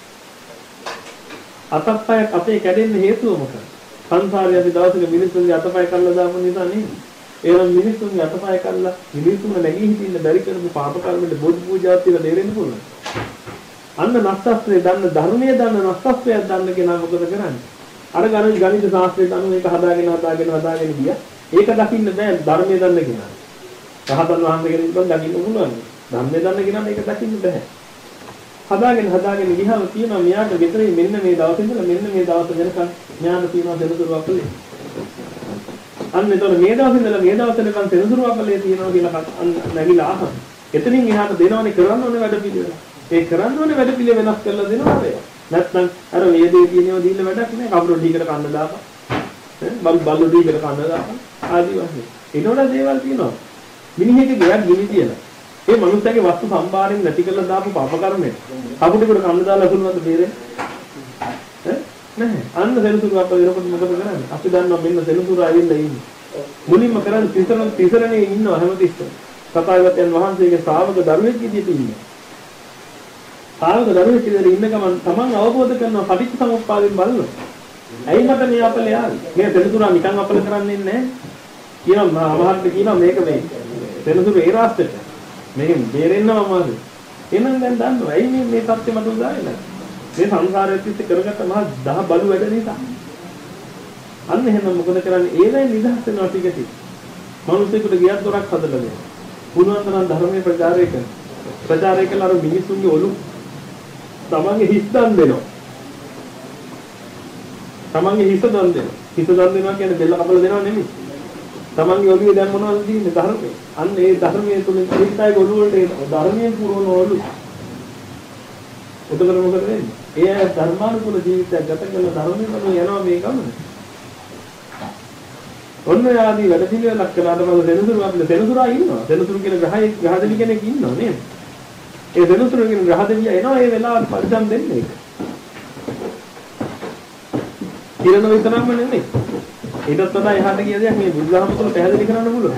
අතප්පයක් අපේ කැඩෙන්න හේතුව මොකක්ද? සංසාරයේ අපි දවසක මිනිස්සුන්ගේ අතපය කල්ලා දාපු නිසා නෙමෙයි. ඒනම් මිනිස්සුන්ගේ අතපය කල්ලා මිනිස්සුන්ව නැගී හිටින්න බැරි කරපු පාප කර්මෙට බෝධි පූජාවක් කියලා දෙරෙන්න පුළුවන්. අන්න නස්සස්ත්‍රයේ දන්න ධර්මයේ දන්න නස්සස්ත්‍රයක් දන්න කෙනා මොකද කරන්නේ? අර ගණිත ගණිත ශාස්ත්‍රයට අනුව ඒක හදාගෙන හදාගෙන හදාගෙන ගියා. ඒක දකින්න බෑ ධර්මයේ දන්න කෙනා. රහතන් වහන්සේ කෙනෙක් නම් දකින්න පුළුවන්. ධර්මයේ දන්න කෙනාට ඒක දකින්න බෑ. හදාගෙන හදාගෙන ගියාම තියෙනවා මෙයාට ගෙදරින් මෙන්න මේ දවස් ඉඳලා මෙන්න මේ දවස් වෙනකන් මෙයාට තියෙනවා සෙනසුරු අපලේ. අන්න එතකොට මේ දවස් ඉඳලා මේ දවස් වෙනකන් සෙනසුරු අපලේ තියෙනවා කියලා නැගිලා අහන. එතනින් එහාට දෙනවනේ කරන්න ඕනේ වැඩ පිළිවෙල. ඒ කරන්න ඕනේ වැඩ පිළිවෙල වෙනස් කරලා දෙනවා වේ. නැත්නම් අර මේ දේ තියෙනවා දීලා වැඩක් නෑ. කවුරු ඩීකට කන්න දාපන්. බල් බල්ලු ඩීකට කන්න දාපන්. ආදි වශයෙන්. ඒනෝන දේවල් තියෙනවා. මිනිහෙක්ගේ ගෙයක් ගිනි තියලා. ඒ මනුස්සයාගේ වස්තු සම්භාරයෙන් නැති කරලා දාපු පාප කර්මය. කපුටෙකුට කන්න දාලා පුළුවන්ද බේරෙන්නේ? ඈ නැහැ. අන්න සෙනසුරු අප වෙනකොට මොකද කරන්නේ? අපි දන්නවා මෙන්න සෙනසුරු ඇවිල්ලා ඉන්නේ. මුලින්ම කරන්නේ තිසරණ තිසරණේ ඉන්නවා හැමතිස්සෙම. තථාගතයන් වහන්සේගේ ශ්‍රාවක දරුවෙක් විදිහට ඉන්නේ. ශ්‍රාවක දරුවෙක් විදිහට ඉන්න ගමන් තමන් අවබෝධ කරනවා පටිච්ච සමුප්පාදයෙන් බලනවා. ඇයි මට මේ අපල යාවි? මේ සෙනසුරා නිකන් අපල කරන්නේ නැහැ. කියනවා මහත්ට කියනවා මේක මේ සෙනසුරු ඒ රාස්තට. මේකෙන් බේරෙන්නම අමාරු. එහෙනම් දැන් දන්නවා. ඇයි මේ මේ සත්‍ය මට උදාන්නේ? මේ සංසාරයේ තිස්සේ කරගත්ත මහා දහ බලු වැඩ නිසා. අන්න එහෙනම් මොකද කරන්නේ? ඒවෙන් නිදහස් වෙනවා ටික ටික. මිනිස්සුන්ට ගියක් දොරක් හදලා දෙනවා. පුළුවන් තරම් ධර්මයේ ප්‍රචාරය කරන. ප්‍රචාරය කළා අර මිනිස්සුන්ගේ ඔලු තමන්ගේ හිස් දන් දෙනවා. තමන්ගේ හිස දන් දෙනවා. හිස දන් දෙනවා කියන්නේ බෙල්ල කපලා දෙනවා නෙමෙයි. තමන්ගේ ඔළුවේ දැන් මොනවද තියෙන්නේ ධර්මයේ. අන්න ඒ ධර්මයේ තුලින් ඒකයි ඔළුව වලට ධර්මයෙන් පුරවන ඔළුව. එතකොට මොකද වෙන්නේ? ඒ අය ධර්මානුකූල ජීවිතයක් ගත කරලා ධර්මයෙන් කරන යනවා මේ ගමන. ඔන්න ආදී වැඩ පිළිවෙලක් කළාට පස්සේ සෙනසුරු අපිට සෙනසුරා ඉන්නවා. සෙනසුරු කියන ග්‍රහයේ ග්‍රහදෙවි කෙනෙක් ඉන්නවා නේද? ඒ සෙනසුරු කියන ග්‍රහදෙවිය එනවා ඒ වෙලාවට පරිසම් දෙන්නේ ඒක. කිරණ විතරක්ම නෙමෙයි. ඊටත් වඩා එහාට ගිය දෙයක් මේ බුදුදහම තුළ පැහැදිලි කරන්න පුළුවන්.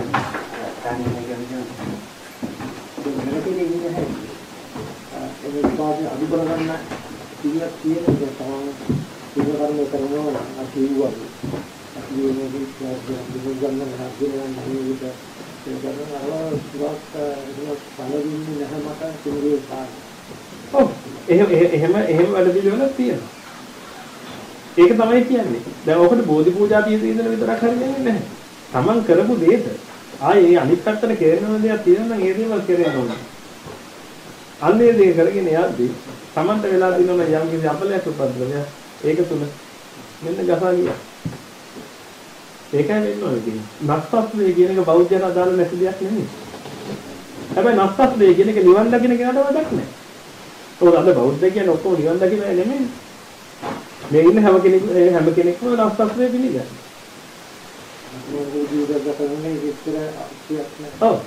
ඒ විපාකේ අඩු කරගන්න කීයක් තියෙන එක තමයි සිද්ධ කර්ම කරනවා අකියුවා. අපි මේක දුක ගන්න හදගෙන නැහැ ඒක කරන අරවා සුරත් ඒක පළවෙනි නැහැ මට කිනුවේ පාන. ඔව් එහෙම එහෙම එහෙම වැඩ පිළිවෙලක් තියෙනවා. ඒක තමයි කියන්නේ. දැන් ඔකට බෝධි පූජා තියෙන ඉඳලා විතරක් හරියන්නේ නැහැ. Taman කරපු දෙයට ආයේ ඒ අනිත් පැත්තට කෙරෙන දේවල් තියෙනවා නම් ඒ දේවල් කෙරෙන්න ඕනේ. අන්නේ දේ කරගෙන යද්දී Tamanට වෙලා දිනන යම් කිසි අපලයක් උපද්දවය ඒක තුන මෙන්න ගසා ගියා. ඒකයි වෙන්න ඕනේ කියන්නේ. නස්සස්නේ කියන එක බෞද්ධයන් අදාළ නැති දෙයක් නෙමෙයි. හැබැයි නස්සස්නේ කියන එක නිවන් දකින්න කෙනාට වැඩක් නැහැ. ඒකෝ අද බෞද්ධ කියන්නේ ඔක්කොම නිවන් දකින්න නෙමෙයි. මේ ඉන්න හැම කෙනෙක් හැම කෙනෙක්ම නස්සස්නේ පිළිගන්නවා. මොකද ජීවිතය කරන්නේ විතර අවශ්‍යයක් නැහැ. ඔව්.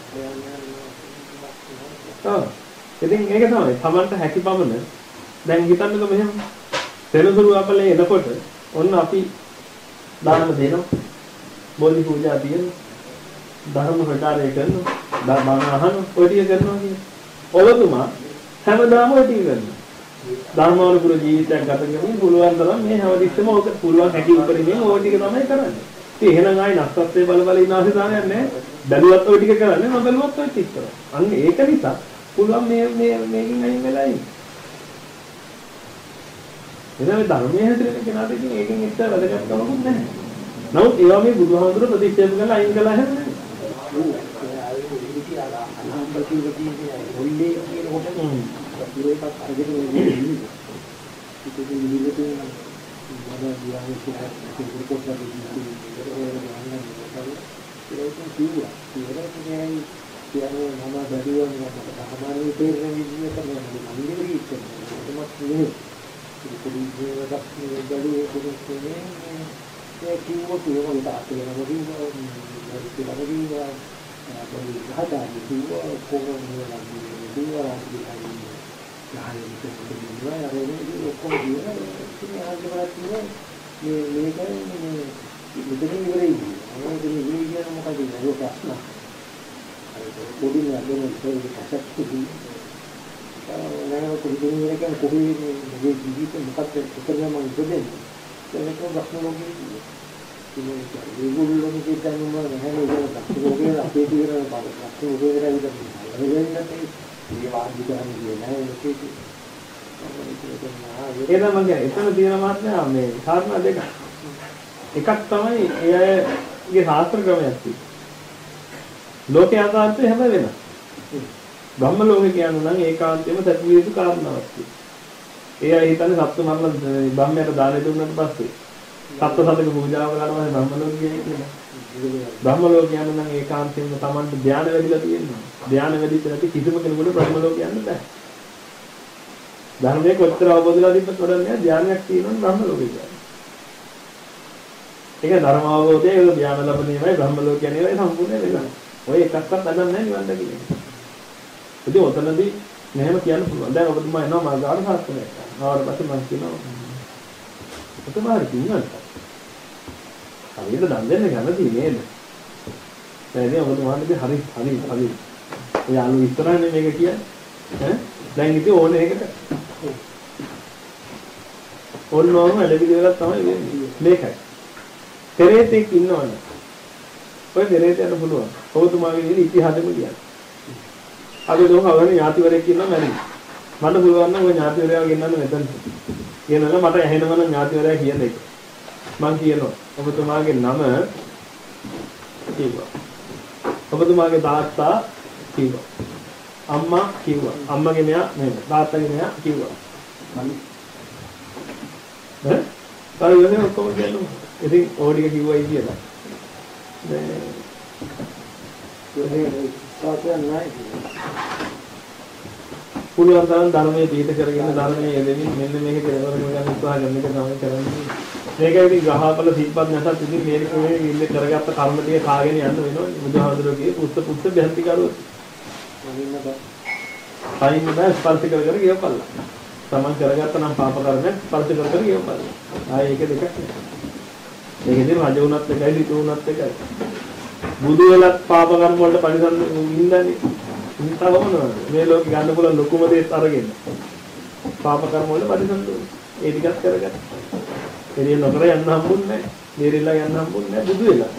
ඔව්. ඉතින් ඒක තමයි. Tamanට හැකි පමණ දැන් හිතන්නකෝ මෙහෙම. සෙනසුරු අපලේ එනකොට ඔන්න අපි දාන දෙනවා. බෝධි පූජා දිනනවා. ධර්ම ප්‍රචාරය කරනවා. බණ අහනවා. ඔය ටික කරනවා කියන්නේ. ඔබතුමා හැමදාම ඔය ටික කරනවා. ධර්මානුකූල ජීවිතයක් ගත කරමින් පුළුවන් තරම් මේ හැමදෙස්සම ඕක පුළුවන් හැකි උපරිමයෙන් ඔය ටික තමයි කරන්නේ. ඉතින් එහෙනම් ආයි නස්සත්වේ බල බල ඉන්න ආසිතාවයක් නැහැ. බැලුවත් ඔය ටික කරන්නේ නොබැලුවත් ඔය ටික කරනවා. අන්න ඒක නිසා පුළුවන් මේ මේ මේකින් අයින් වෙලා ඉන්න. එතන ධර්මයේ හැදෙන්න කෙනාට ඉතින් ඒකෙන් එච්චර වැදගත් කමකුත් නැහැ. නමුත් ඒවා මේ බුදුහාමුදුර ප්‍රතික්ෂේප කරලා අයින් කළා හැම නෙමෙයි. ඒකත් අරගෙන ඉන්නේ. ඒක නිවිදේ මොනවද කියන්නේ කියලා ඒක පොත් වලින් ඒක කිව්වා. ඒක කියන්නේ කියන්නේ මම බැලුවා මම සාමාන්‍ය තේරෙන විදිහට මම මන්දිරේ ඉන්නේ. ඒකමත් නෙවෙයි. ඒක දිවිදයක් බැලුවේ කොහොමද ඒ කිව්වොත් ඒක තාත්තේ නමකින් කියලා වගේ අපි හදාගන්න කිව්වා කොහොමද නේද දිවලා ඉන්නේ. යහනේ ඉතින් අර ඒක ඔක්කොම දිනන ඉතින් ආල්දවලා තියෙන මේ මේක මේ මෙතනින් ඉවරයි. අනේ ඉතින් මේ කියන මොකද නේද ප්‍රශ්න. අර පොඩි නේද ඒක පස්සක්දී. ආ කොහොමද මේකෙන් කොහේ මේ ජීවිත මොකක්ද උත්තරම මම දෙන්නේ. ඒක ප්‍රශ්න ලෝකෙදී. ඒගොල්ලෝ මේක දැනුම නැහැ නේද? ලෝකේ අපේ තියෙන ප්‍රශ්න උදේට විතර ඒ වාදි කරන්නේ නැහැ ඒක. ඒක නම් මම එතන තියෙන මාත්‍යා මේ කාරණා දෙක. එකක් තමයි ඒ අයගේ ශාස්ත්‍ර ක්‍රමයක් තියෙන්නේ. ලෝකේ අදාර්ථය හැම වෙනස්. බ්‍රහ්ම ලෝකේ කියන්නේ නම් ඒකාන්තයෙන්ම සත්‍ය වේතු කාරණාවක් තියෙනවා. ඒ අය හිතන්නේ සත්ත්ව මරණ බ්‍රහ්මයට දානෙ දුන්නාට පස්සේ සත්ත්ව සතක පූජාව කරනවා බ්‍රහ්ම ලෝකයේ කියලා. බ්‍රහ්ම ලෝක කියන්නේ නම් ඒකාන්තයෙන්ම Tamanට ධානය වැඩිලා තියෙනවා. ධානය වැඩිච්ච නැති කිසිම කෙනෙකුට බ්‍රහ්ම ලෝක යන්න බෑ. ධර්මයේ කොච්චර අවබෝධලා තිබ්බත් වඩා නෑ ධානයක් තියෙනවා බ්‍රහ්ම ලෝකේ කියන්නේ. ඒක ධර්ම අවබෝධය ඒක ධානය ලැබෙනේමයි බ්‍රහ්ම ලෝක කියන්නේ ඒවයි සම්පූර්ණ වෙනවා. ඔය එකක්වත් අදන් නෑ නිවන් දකින්නේ. ඉතින් ඔතනදී මෙහෙම කියන්න පුළුවන්. දැන් ඔබතුමා එනවා මාර්ගාර්ථ ශාස්ත්‍රයට. ආවට පස්සේ මම කියනවා ඔතන හරි කියනවා. හරියට දන් දෙන්න කැමති නේද? දැන් ඔබතුමාගේ හරි හරි හරි. ඔය අනු විස්තරන්නේ මේක කියන්නේ. ඈ දැන් ඉතින් ඕනේ ඒකට. ඕනෝම වැඩ පිළිවෙලක් තමයි වෙන්නේ. මේකයි. පෙරේතෙක් ඉන්නවනේ. ඔය පෙරේතයට පුළුවන්. ඔබතුමාගේ ඉතින් ඉතිහාසෙම කියන්නේ. අද දෝම අවරණ ඥාතිවරයෙක් ඉන්නවා මැරි. මට පුළුවන් නම් ඔය ඥාතිවරයාව ගෙන්නන්න මෙතන. කියනවා මට ඇහෙනව නම් ඥාතිවරයා කියන එක. මං කියනවා ඔබතුමාගේ නම කිව්වා. ඔබතුමාගේ තාත්තා කිව්වා. අම්මා කිව්වා. අම්මගේ මෙයා නෙමෙයි. තාත්තගේ මෙයා කිව්වා. මම ඈ? කාරියනේ ඔක්කොම කියනවා. ඉතින් ඕඩික කිව්වයි කියලා. දැන් පුළුවන් තරම් ධර්මයේ පිට කරගෙන ධර්මයේ යෙදෙමින් මෙන්න මේක කෙලවර කරගන්න උත්සාහ කරන එක තමයි කරන්නේ. මේක ඉතින් ගහපල සිල්පත් නැසත් ඉතින් මේක මේ ඉල්ල කරගත්ත කර්ම ටික කාගෙන යන්න වෙනවා. බුදුහාමුදුරුවෝගේ පුස්ත පුස්ත බැහැති කරුවොත්. අනින්න බෑ. අනින්න බෑ ස්පර්ශ කර කර ගියපල්ලා. තමන් කරගත්ත නම් පාප කර්මයක් ස්පර්ශ කර කර ගියපල්ලා. ආයේ ඒක දෙකක් නේ. මේකෙදී රජ වුණත් එකයි ඍතු වුණත් එකයි. බුදු වෙලත් පාප කර්ම වලට පරිසම් ඉඳන්නේ. හිතව මොනවද? මේ ලෝකෙ ගන්න පුළුවන් ලොකුම දේත් අරගෙන. පාප කර්ම වල පරිසම් දුන්න. ඒ ටිකක් කරගන්න. එළිය නොකර යන්න හම්බුන්නේ නැහැ. දේරිලා යන්න හම්බුන්නේ නැහැ බුදු වෙලා.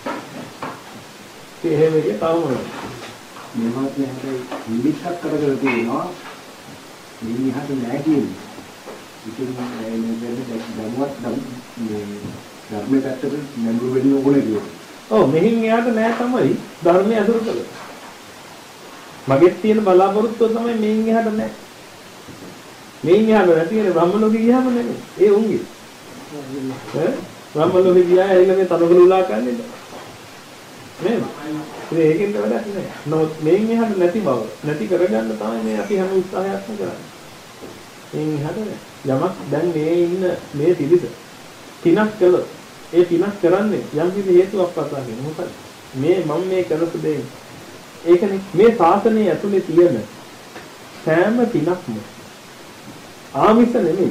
ඒ හැම එකේ තව මොනවද? මේ මාත්‍ය හැබැයි නිමිත්තක් කරගෙන තියෙනවා. නිමිහත නැහැ කියන්නේ. ඉතින් මේ මේ දමුවත් මේ ධර්මයේ පැත්තට නැඹුරු වෙන්න ඕනේ කියලා. ඔව් මෙහින් එයාට නෑ තමයි ධර්මය අසුරු කළේ. මගෙත් තියෙන බලාපොරොත්තුව තමයි මෙහින් එහාට නෑ. මෙහින් එහාට නැති වෙන බ්‍රහ්ම ලෝකෙ ගියාම නෙමෙයි. ඒ උන්ගේ. ඈ බ්‍රහ්ම ලෝකෙ ගියා එළ මේ තනකොළ උලා කන්නේ නේද? නේද? ඒකෙන් වැඩක් නෑ. නමුත් මෙහින් එහාට නැති බව නැති කරගන්න තමයි මේ අපි හැම උත්සාහයක්ම කරන්නේ. මෙහින් එහාට නෑ. යමක් දැන් මේ ඉන්න මේ තිරිස තිනක් කළොත් ඒ පිනක් කරන්නේ යම් කිසි හේතුවක් පස්සාගෙන මොකද මේ මම මේ කරපු දෙය ඒකනේ මේ ශාසනයේ ඇතුලේ තියෙන සෑම පිනක්ම ආමිෂ නෙමෙයි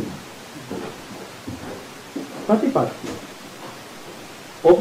ප්‍රතිපත්ති ඔබ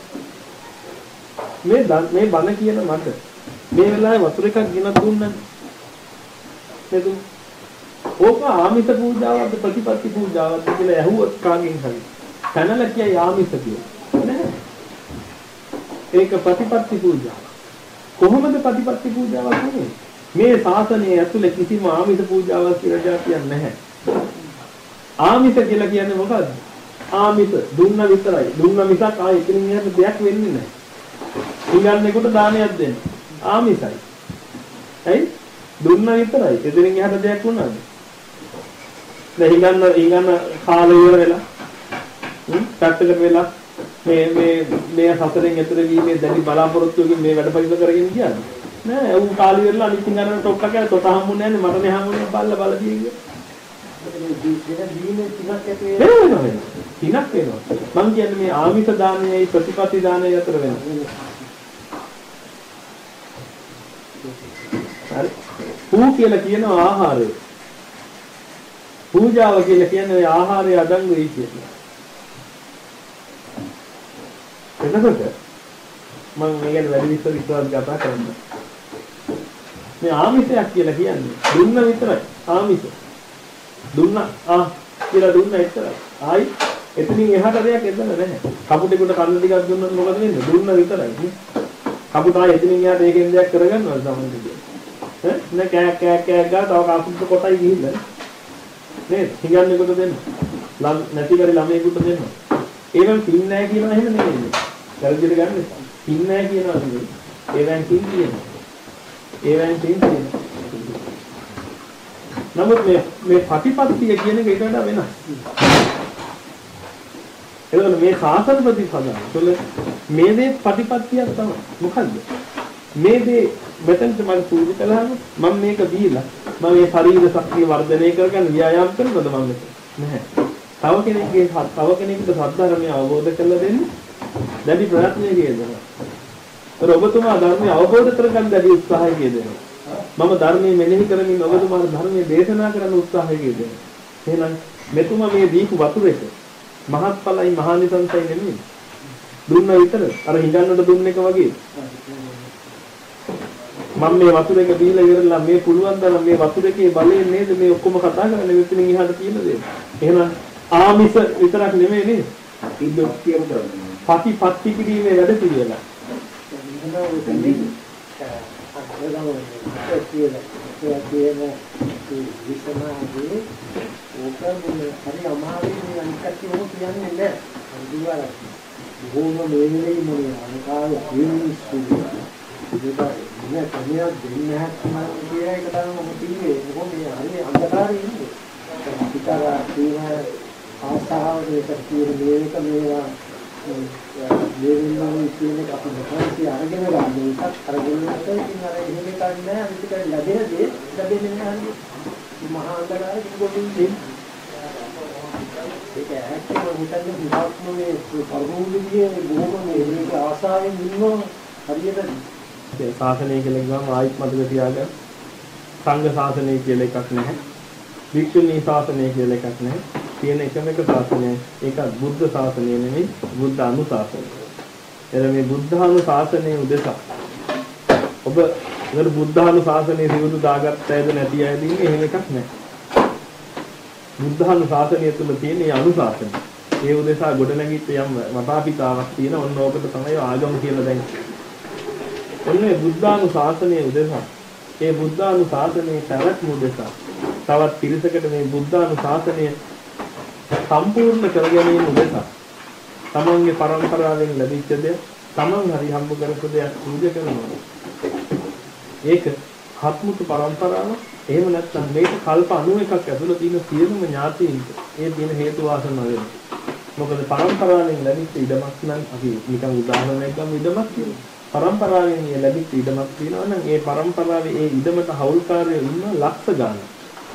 මේ මේ බණ කියන මට මේ වෙලාවේ වතුර එකක් ගෙන දුන්නනේ නේද ඕක ආමිෂ පූජාවක්ද ප්‍රතිපත්ති පූජාවක්ද කියලා ඇහුවොත් කාගෙන් හරි පැනලා කියයි ආමිෂ කියලා නෑ ඒක ප්‍රතිපත්ති පූජාව කොහොමද ප්‍රතිපත්ති පූජාවක් වෙන්නේ මේ ශාසනයේ ඇතුලේ කිසිම ආමිෂ පූජාවක් කියලා જાතියක් නැහැ ආමිෂ කියලා කියන්නේ මොකද්ද ආමිෂ දුන්න විතරයි දුන්න මිසක් ආයෙ එතනින් එහාට දෙයක් වෙන්නේ නැහැ ඊගන්නේකට දානයක් දෙන්න ආමිෂයි ඇයි දුන්න විතරයි එතනින් එහාට දෙයක් වුණාද දැන් ඊගන්න ඊගන්න කාලය ඉවර වෙලා පැත්තකට වෙලා මේ මේ මේ හතරෙන් ඇතර වීමේ දැඩි බලාපොරොත්තුවකින් මේ වැඩ පිළිවෙල කරගෙන ගියාද නෑ උන් කාලි වෙරලා අනිත් ගන්නන ටොක්ක කියලා තොට හම්බුන්නේ නැහැ මට නේ හම්බුනේ බල්ල බල දියේ දීනේ තිනක් ඇතේ වෙනවා තිනක් වෙනවා මම කියන්නේ මේ ආමිෂ දානයයි ප්‍රතිපත්ති දානයයි අතර වෙනවා හරි පූ කියලා කියන ආහාරය පූජාව කියලා කියන්නේ ඔය ආහාරය අඩංගුයි කියලා එතකොට මම මේ ගැන වැඩි විස්තර විස්තර කතා කරන්න. මේ ආමිෂයක් කියලා කියන්නේ දුන්න විතරයි. ආමිෂ. දුන්න ආ කියලා දුන්න විතරයි. ආයි එතනින් එහාට දෙයක් එදන්න නැහැ. කපුටෙකුට කන්න ටිකක් දුන්නොත් මොකද වෙන්නේ? දුන්න විතරයි. කපුට ආයි එතනින් එහාට ඒකෙන් දෙයක් කරගන්නවද සමහරවිට? ඈ නේ කෑ කෑ කෑ ගා තව කපුට කොටයි ගිහිල්ලා නේද? හිඟන්නේකට දෙන්න. ලම් නැති කරි ළමයෙකුට දෙන්න. ඒවෙන් පින් නැහැ කියනවා එහෙම නෙමෙයි. වැරදිට ගන්න පින් නැහැ කියනවා නෙමෙයි. ඒවෙන් පින් කියනවා. ඒවෙන් පින් කියනවා. නමුත් මේ මේ ප්‍රතිපත්තිය කියන එක ඊට වඩා වෙනස්. එතකොට මේ සාසන ප්‍රතිපදාව තුළ මේ දේ ප්‍රතිපත්තියක් තමයි. මොකද්ද? මේ දේ මෙතනට මම පුරුදු කළාම මම මේක දීලා මම මේ ශරීර ශක්තිය වර්ධනය කරගන්න ව්‍යායාම කරනවද මම මෙතන? නැහැ. තව කෙනෙක්ගේ තව කෙනෙකුට සද්ධර්මය අවබෝධ කරලා දෙන්න දැඩි ප්‍රයත්නයක යෙදෙනවා. ඒතර ඔබතුමා ධර්මය අවබෝධ කරගන්න දැඩි උත්සාහයක යෙදෙනවා. මම ධර්මයේ මෙනෙහි කරමින් ඔබතුමාට ධර්මයේ දේශනා කරන්න උත්සාහයක යෙදෙනවා. එහෙනම් මෙතුමා මේ දීපු වතුර එක මහත්ඵලයි මහානිසංසයි නෙමෙයි. දුන්න විතර අර හිඟන්නට දුන්න එක වගේ. මම මේ වතුර එක දීලා ඉවරලා මේ පුළුවන් තරම් මේ වතුර එකේ බලයෙන් නේද මේ ඔක්කොම කතා කරන්නේ මෙතනින් එහාට තියෙන දේ. එහෙනම් ආමිෂ විතරක් නෙමෙයි නේද? ඉද්දොක්තියම කරන්නේ. පටිපත්ති කිරීමේ වැඩ පිළිවෙල. හරි අමාරුයි අනිකත් ඕක කියන්නේ නැහැ. අනිවාර්යයෙන් බොහොම මේලෙයි මොනේ අනිකාල ජීවිතය ඒක නෑ කමියක් දෙන්නේ නැහැ කියලා එක තමයි මම කිව්වේ. මොකද මේ හරි අන්ධකාරයේ ඉන්නේ. පිටාර තියෙන ආසාව දෙක කියන මේක මේවා මේවෙන්නේ කියන එක අපි මොකක්ද අරගෙන ගන්න එකක් අරගෙන ඉතින් අර එහෙම කන්නේ අපිට ලැබෙන දේ ලැබෙන්නේ නැහැ. මහා අන්ධකාරයේ කොටින්දී ඒක ඇත්තටම හිතන්නේ විවාත්ම මේ කර්මෝලියේ බොහොම මේක ආසාවෙන් ඉන්නවා හරියට ඒ ශාසනය කියලා ගියාම ආයිත් මතක තියාගන්න සංඝ ශාසනය කියලා එකක් නැහැ. වික්ෂුණී ශාසනය කියලා එකක් නැහැ. තියෙන එකම එක ශාසනය ඒක බුද්ධ ශාසනය නෙමෙයි බුද්ධ අනුශාසනය. එතන මේ බුද්ධ අනුශාසනයේ උදෙසා ඔබ ඒකට බුද්ධ අනුශාසනයේ සිවුරු දාගත්ත ඇද නැති අයද ඉන්නේ එහෙම එකක් නැහැ. බුද්ධ අනුශාසනය තුල තියෙන මේ අනුශාසනය. ඒ උදෙසා ගොඩනැගිච්ච යම් වටාපිටාවක් තියෙන ඔන්න ඕකට තමයි ආගම කියලා දැන්. ඔන්නේ බුද්ධානුශාසනයේ උදෙසා ඒ බුද්ධානුශාසනයේ පැවැත්ම උදෙසා තවත් පිරිසකට මේ බුද්ධානුශාසනය සම්පූර්ණ කර ගැනීම උදෙසා තමන්ගේ පරම්පරාවෙන් ලැබිච්ච දේ තමන් හරි හම්බ කරපු දේ පූජා කරනවා. ඒක හත්මුතු පරම්පරාව. එහෙම නැත්නම් මේක කල්ප අනූ එකක් ඇතුළත තියෙන සියලුම ඥාතීන්ට ඒ දින හේතු වාසනා වෙනවා. මොකද පරම්පරාවෙන් ලැබිච්ච ඉඩමක් නම් අපි නිකන් උදාහරණයක් ගමු ඉඩමක් කියලා. පරම්පරාවෙන් ලැබිච්ච ඉඩමක් තියෙනවා නම් ඒ පරම්පරාවේ ඒ ඉඩමට හවුල්කාරයෝ ඉන්න ලක්ෂ ගාණක්.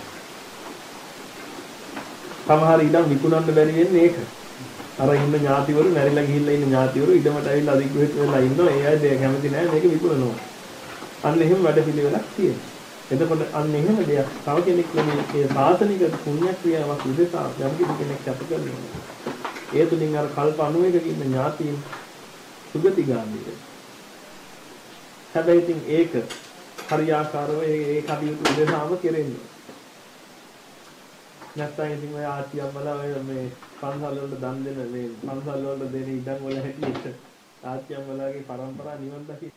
සමහර ඉඩම් විකුණන්න බැරි වෙන්නේ ඒක. අර ඉන්න ඥාතිවරු නැරිලා ගිහිල්ලා ඉන්න ඥාතිවරු ඉඩමට ඇවිල්ලා අධිග්‍රහිත වෙලා ඉන්නවා. ඒ අය දෙය කැමති නැහැ මේක විකුණනවා. අන්න එහෙම වැඩ පිළිවෙලක් තියෙනවා. එතකොට අන්න එහෙම දෙයක් තව කෙනෙක් මේ සාසනික පුණ්‍ය ක්‍රියාවක් උදෙසා යම් කෙනෙක් අප කරනවා. ඒ තුලින් අර කල්ප අනූ එකක ඉන්න ඥාතීන් සුගතිගාමී වෙනවා. හැබැයි ඉතින් ඒක හරියාකාරව ඒ ඒ කටයුතු උදෙසාම කෙරෙන්නේ. නැත්නම් ඉතින් ඔය ආච්චි අම්මලා ඔය මේ පන්සල් වලට දන් දෙන මේ පන්සල් වලට දෙන ඉඩම් වල හැටියට ආච්චි අම්මලාගේ පරම්පරාව නිවන් දකි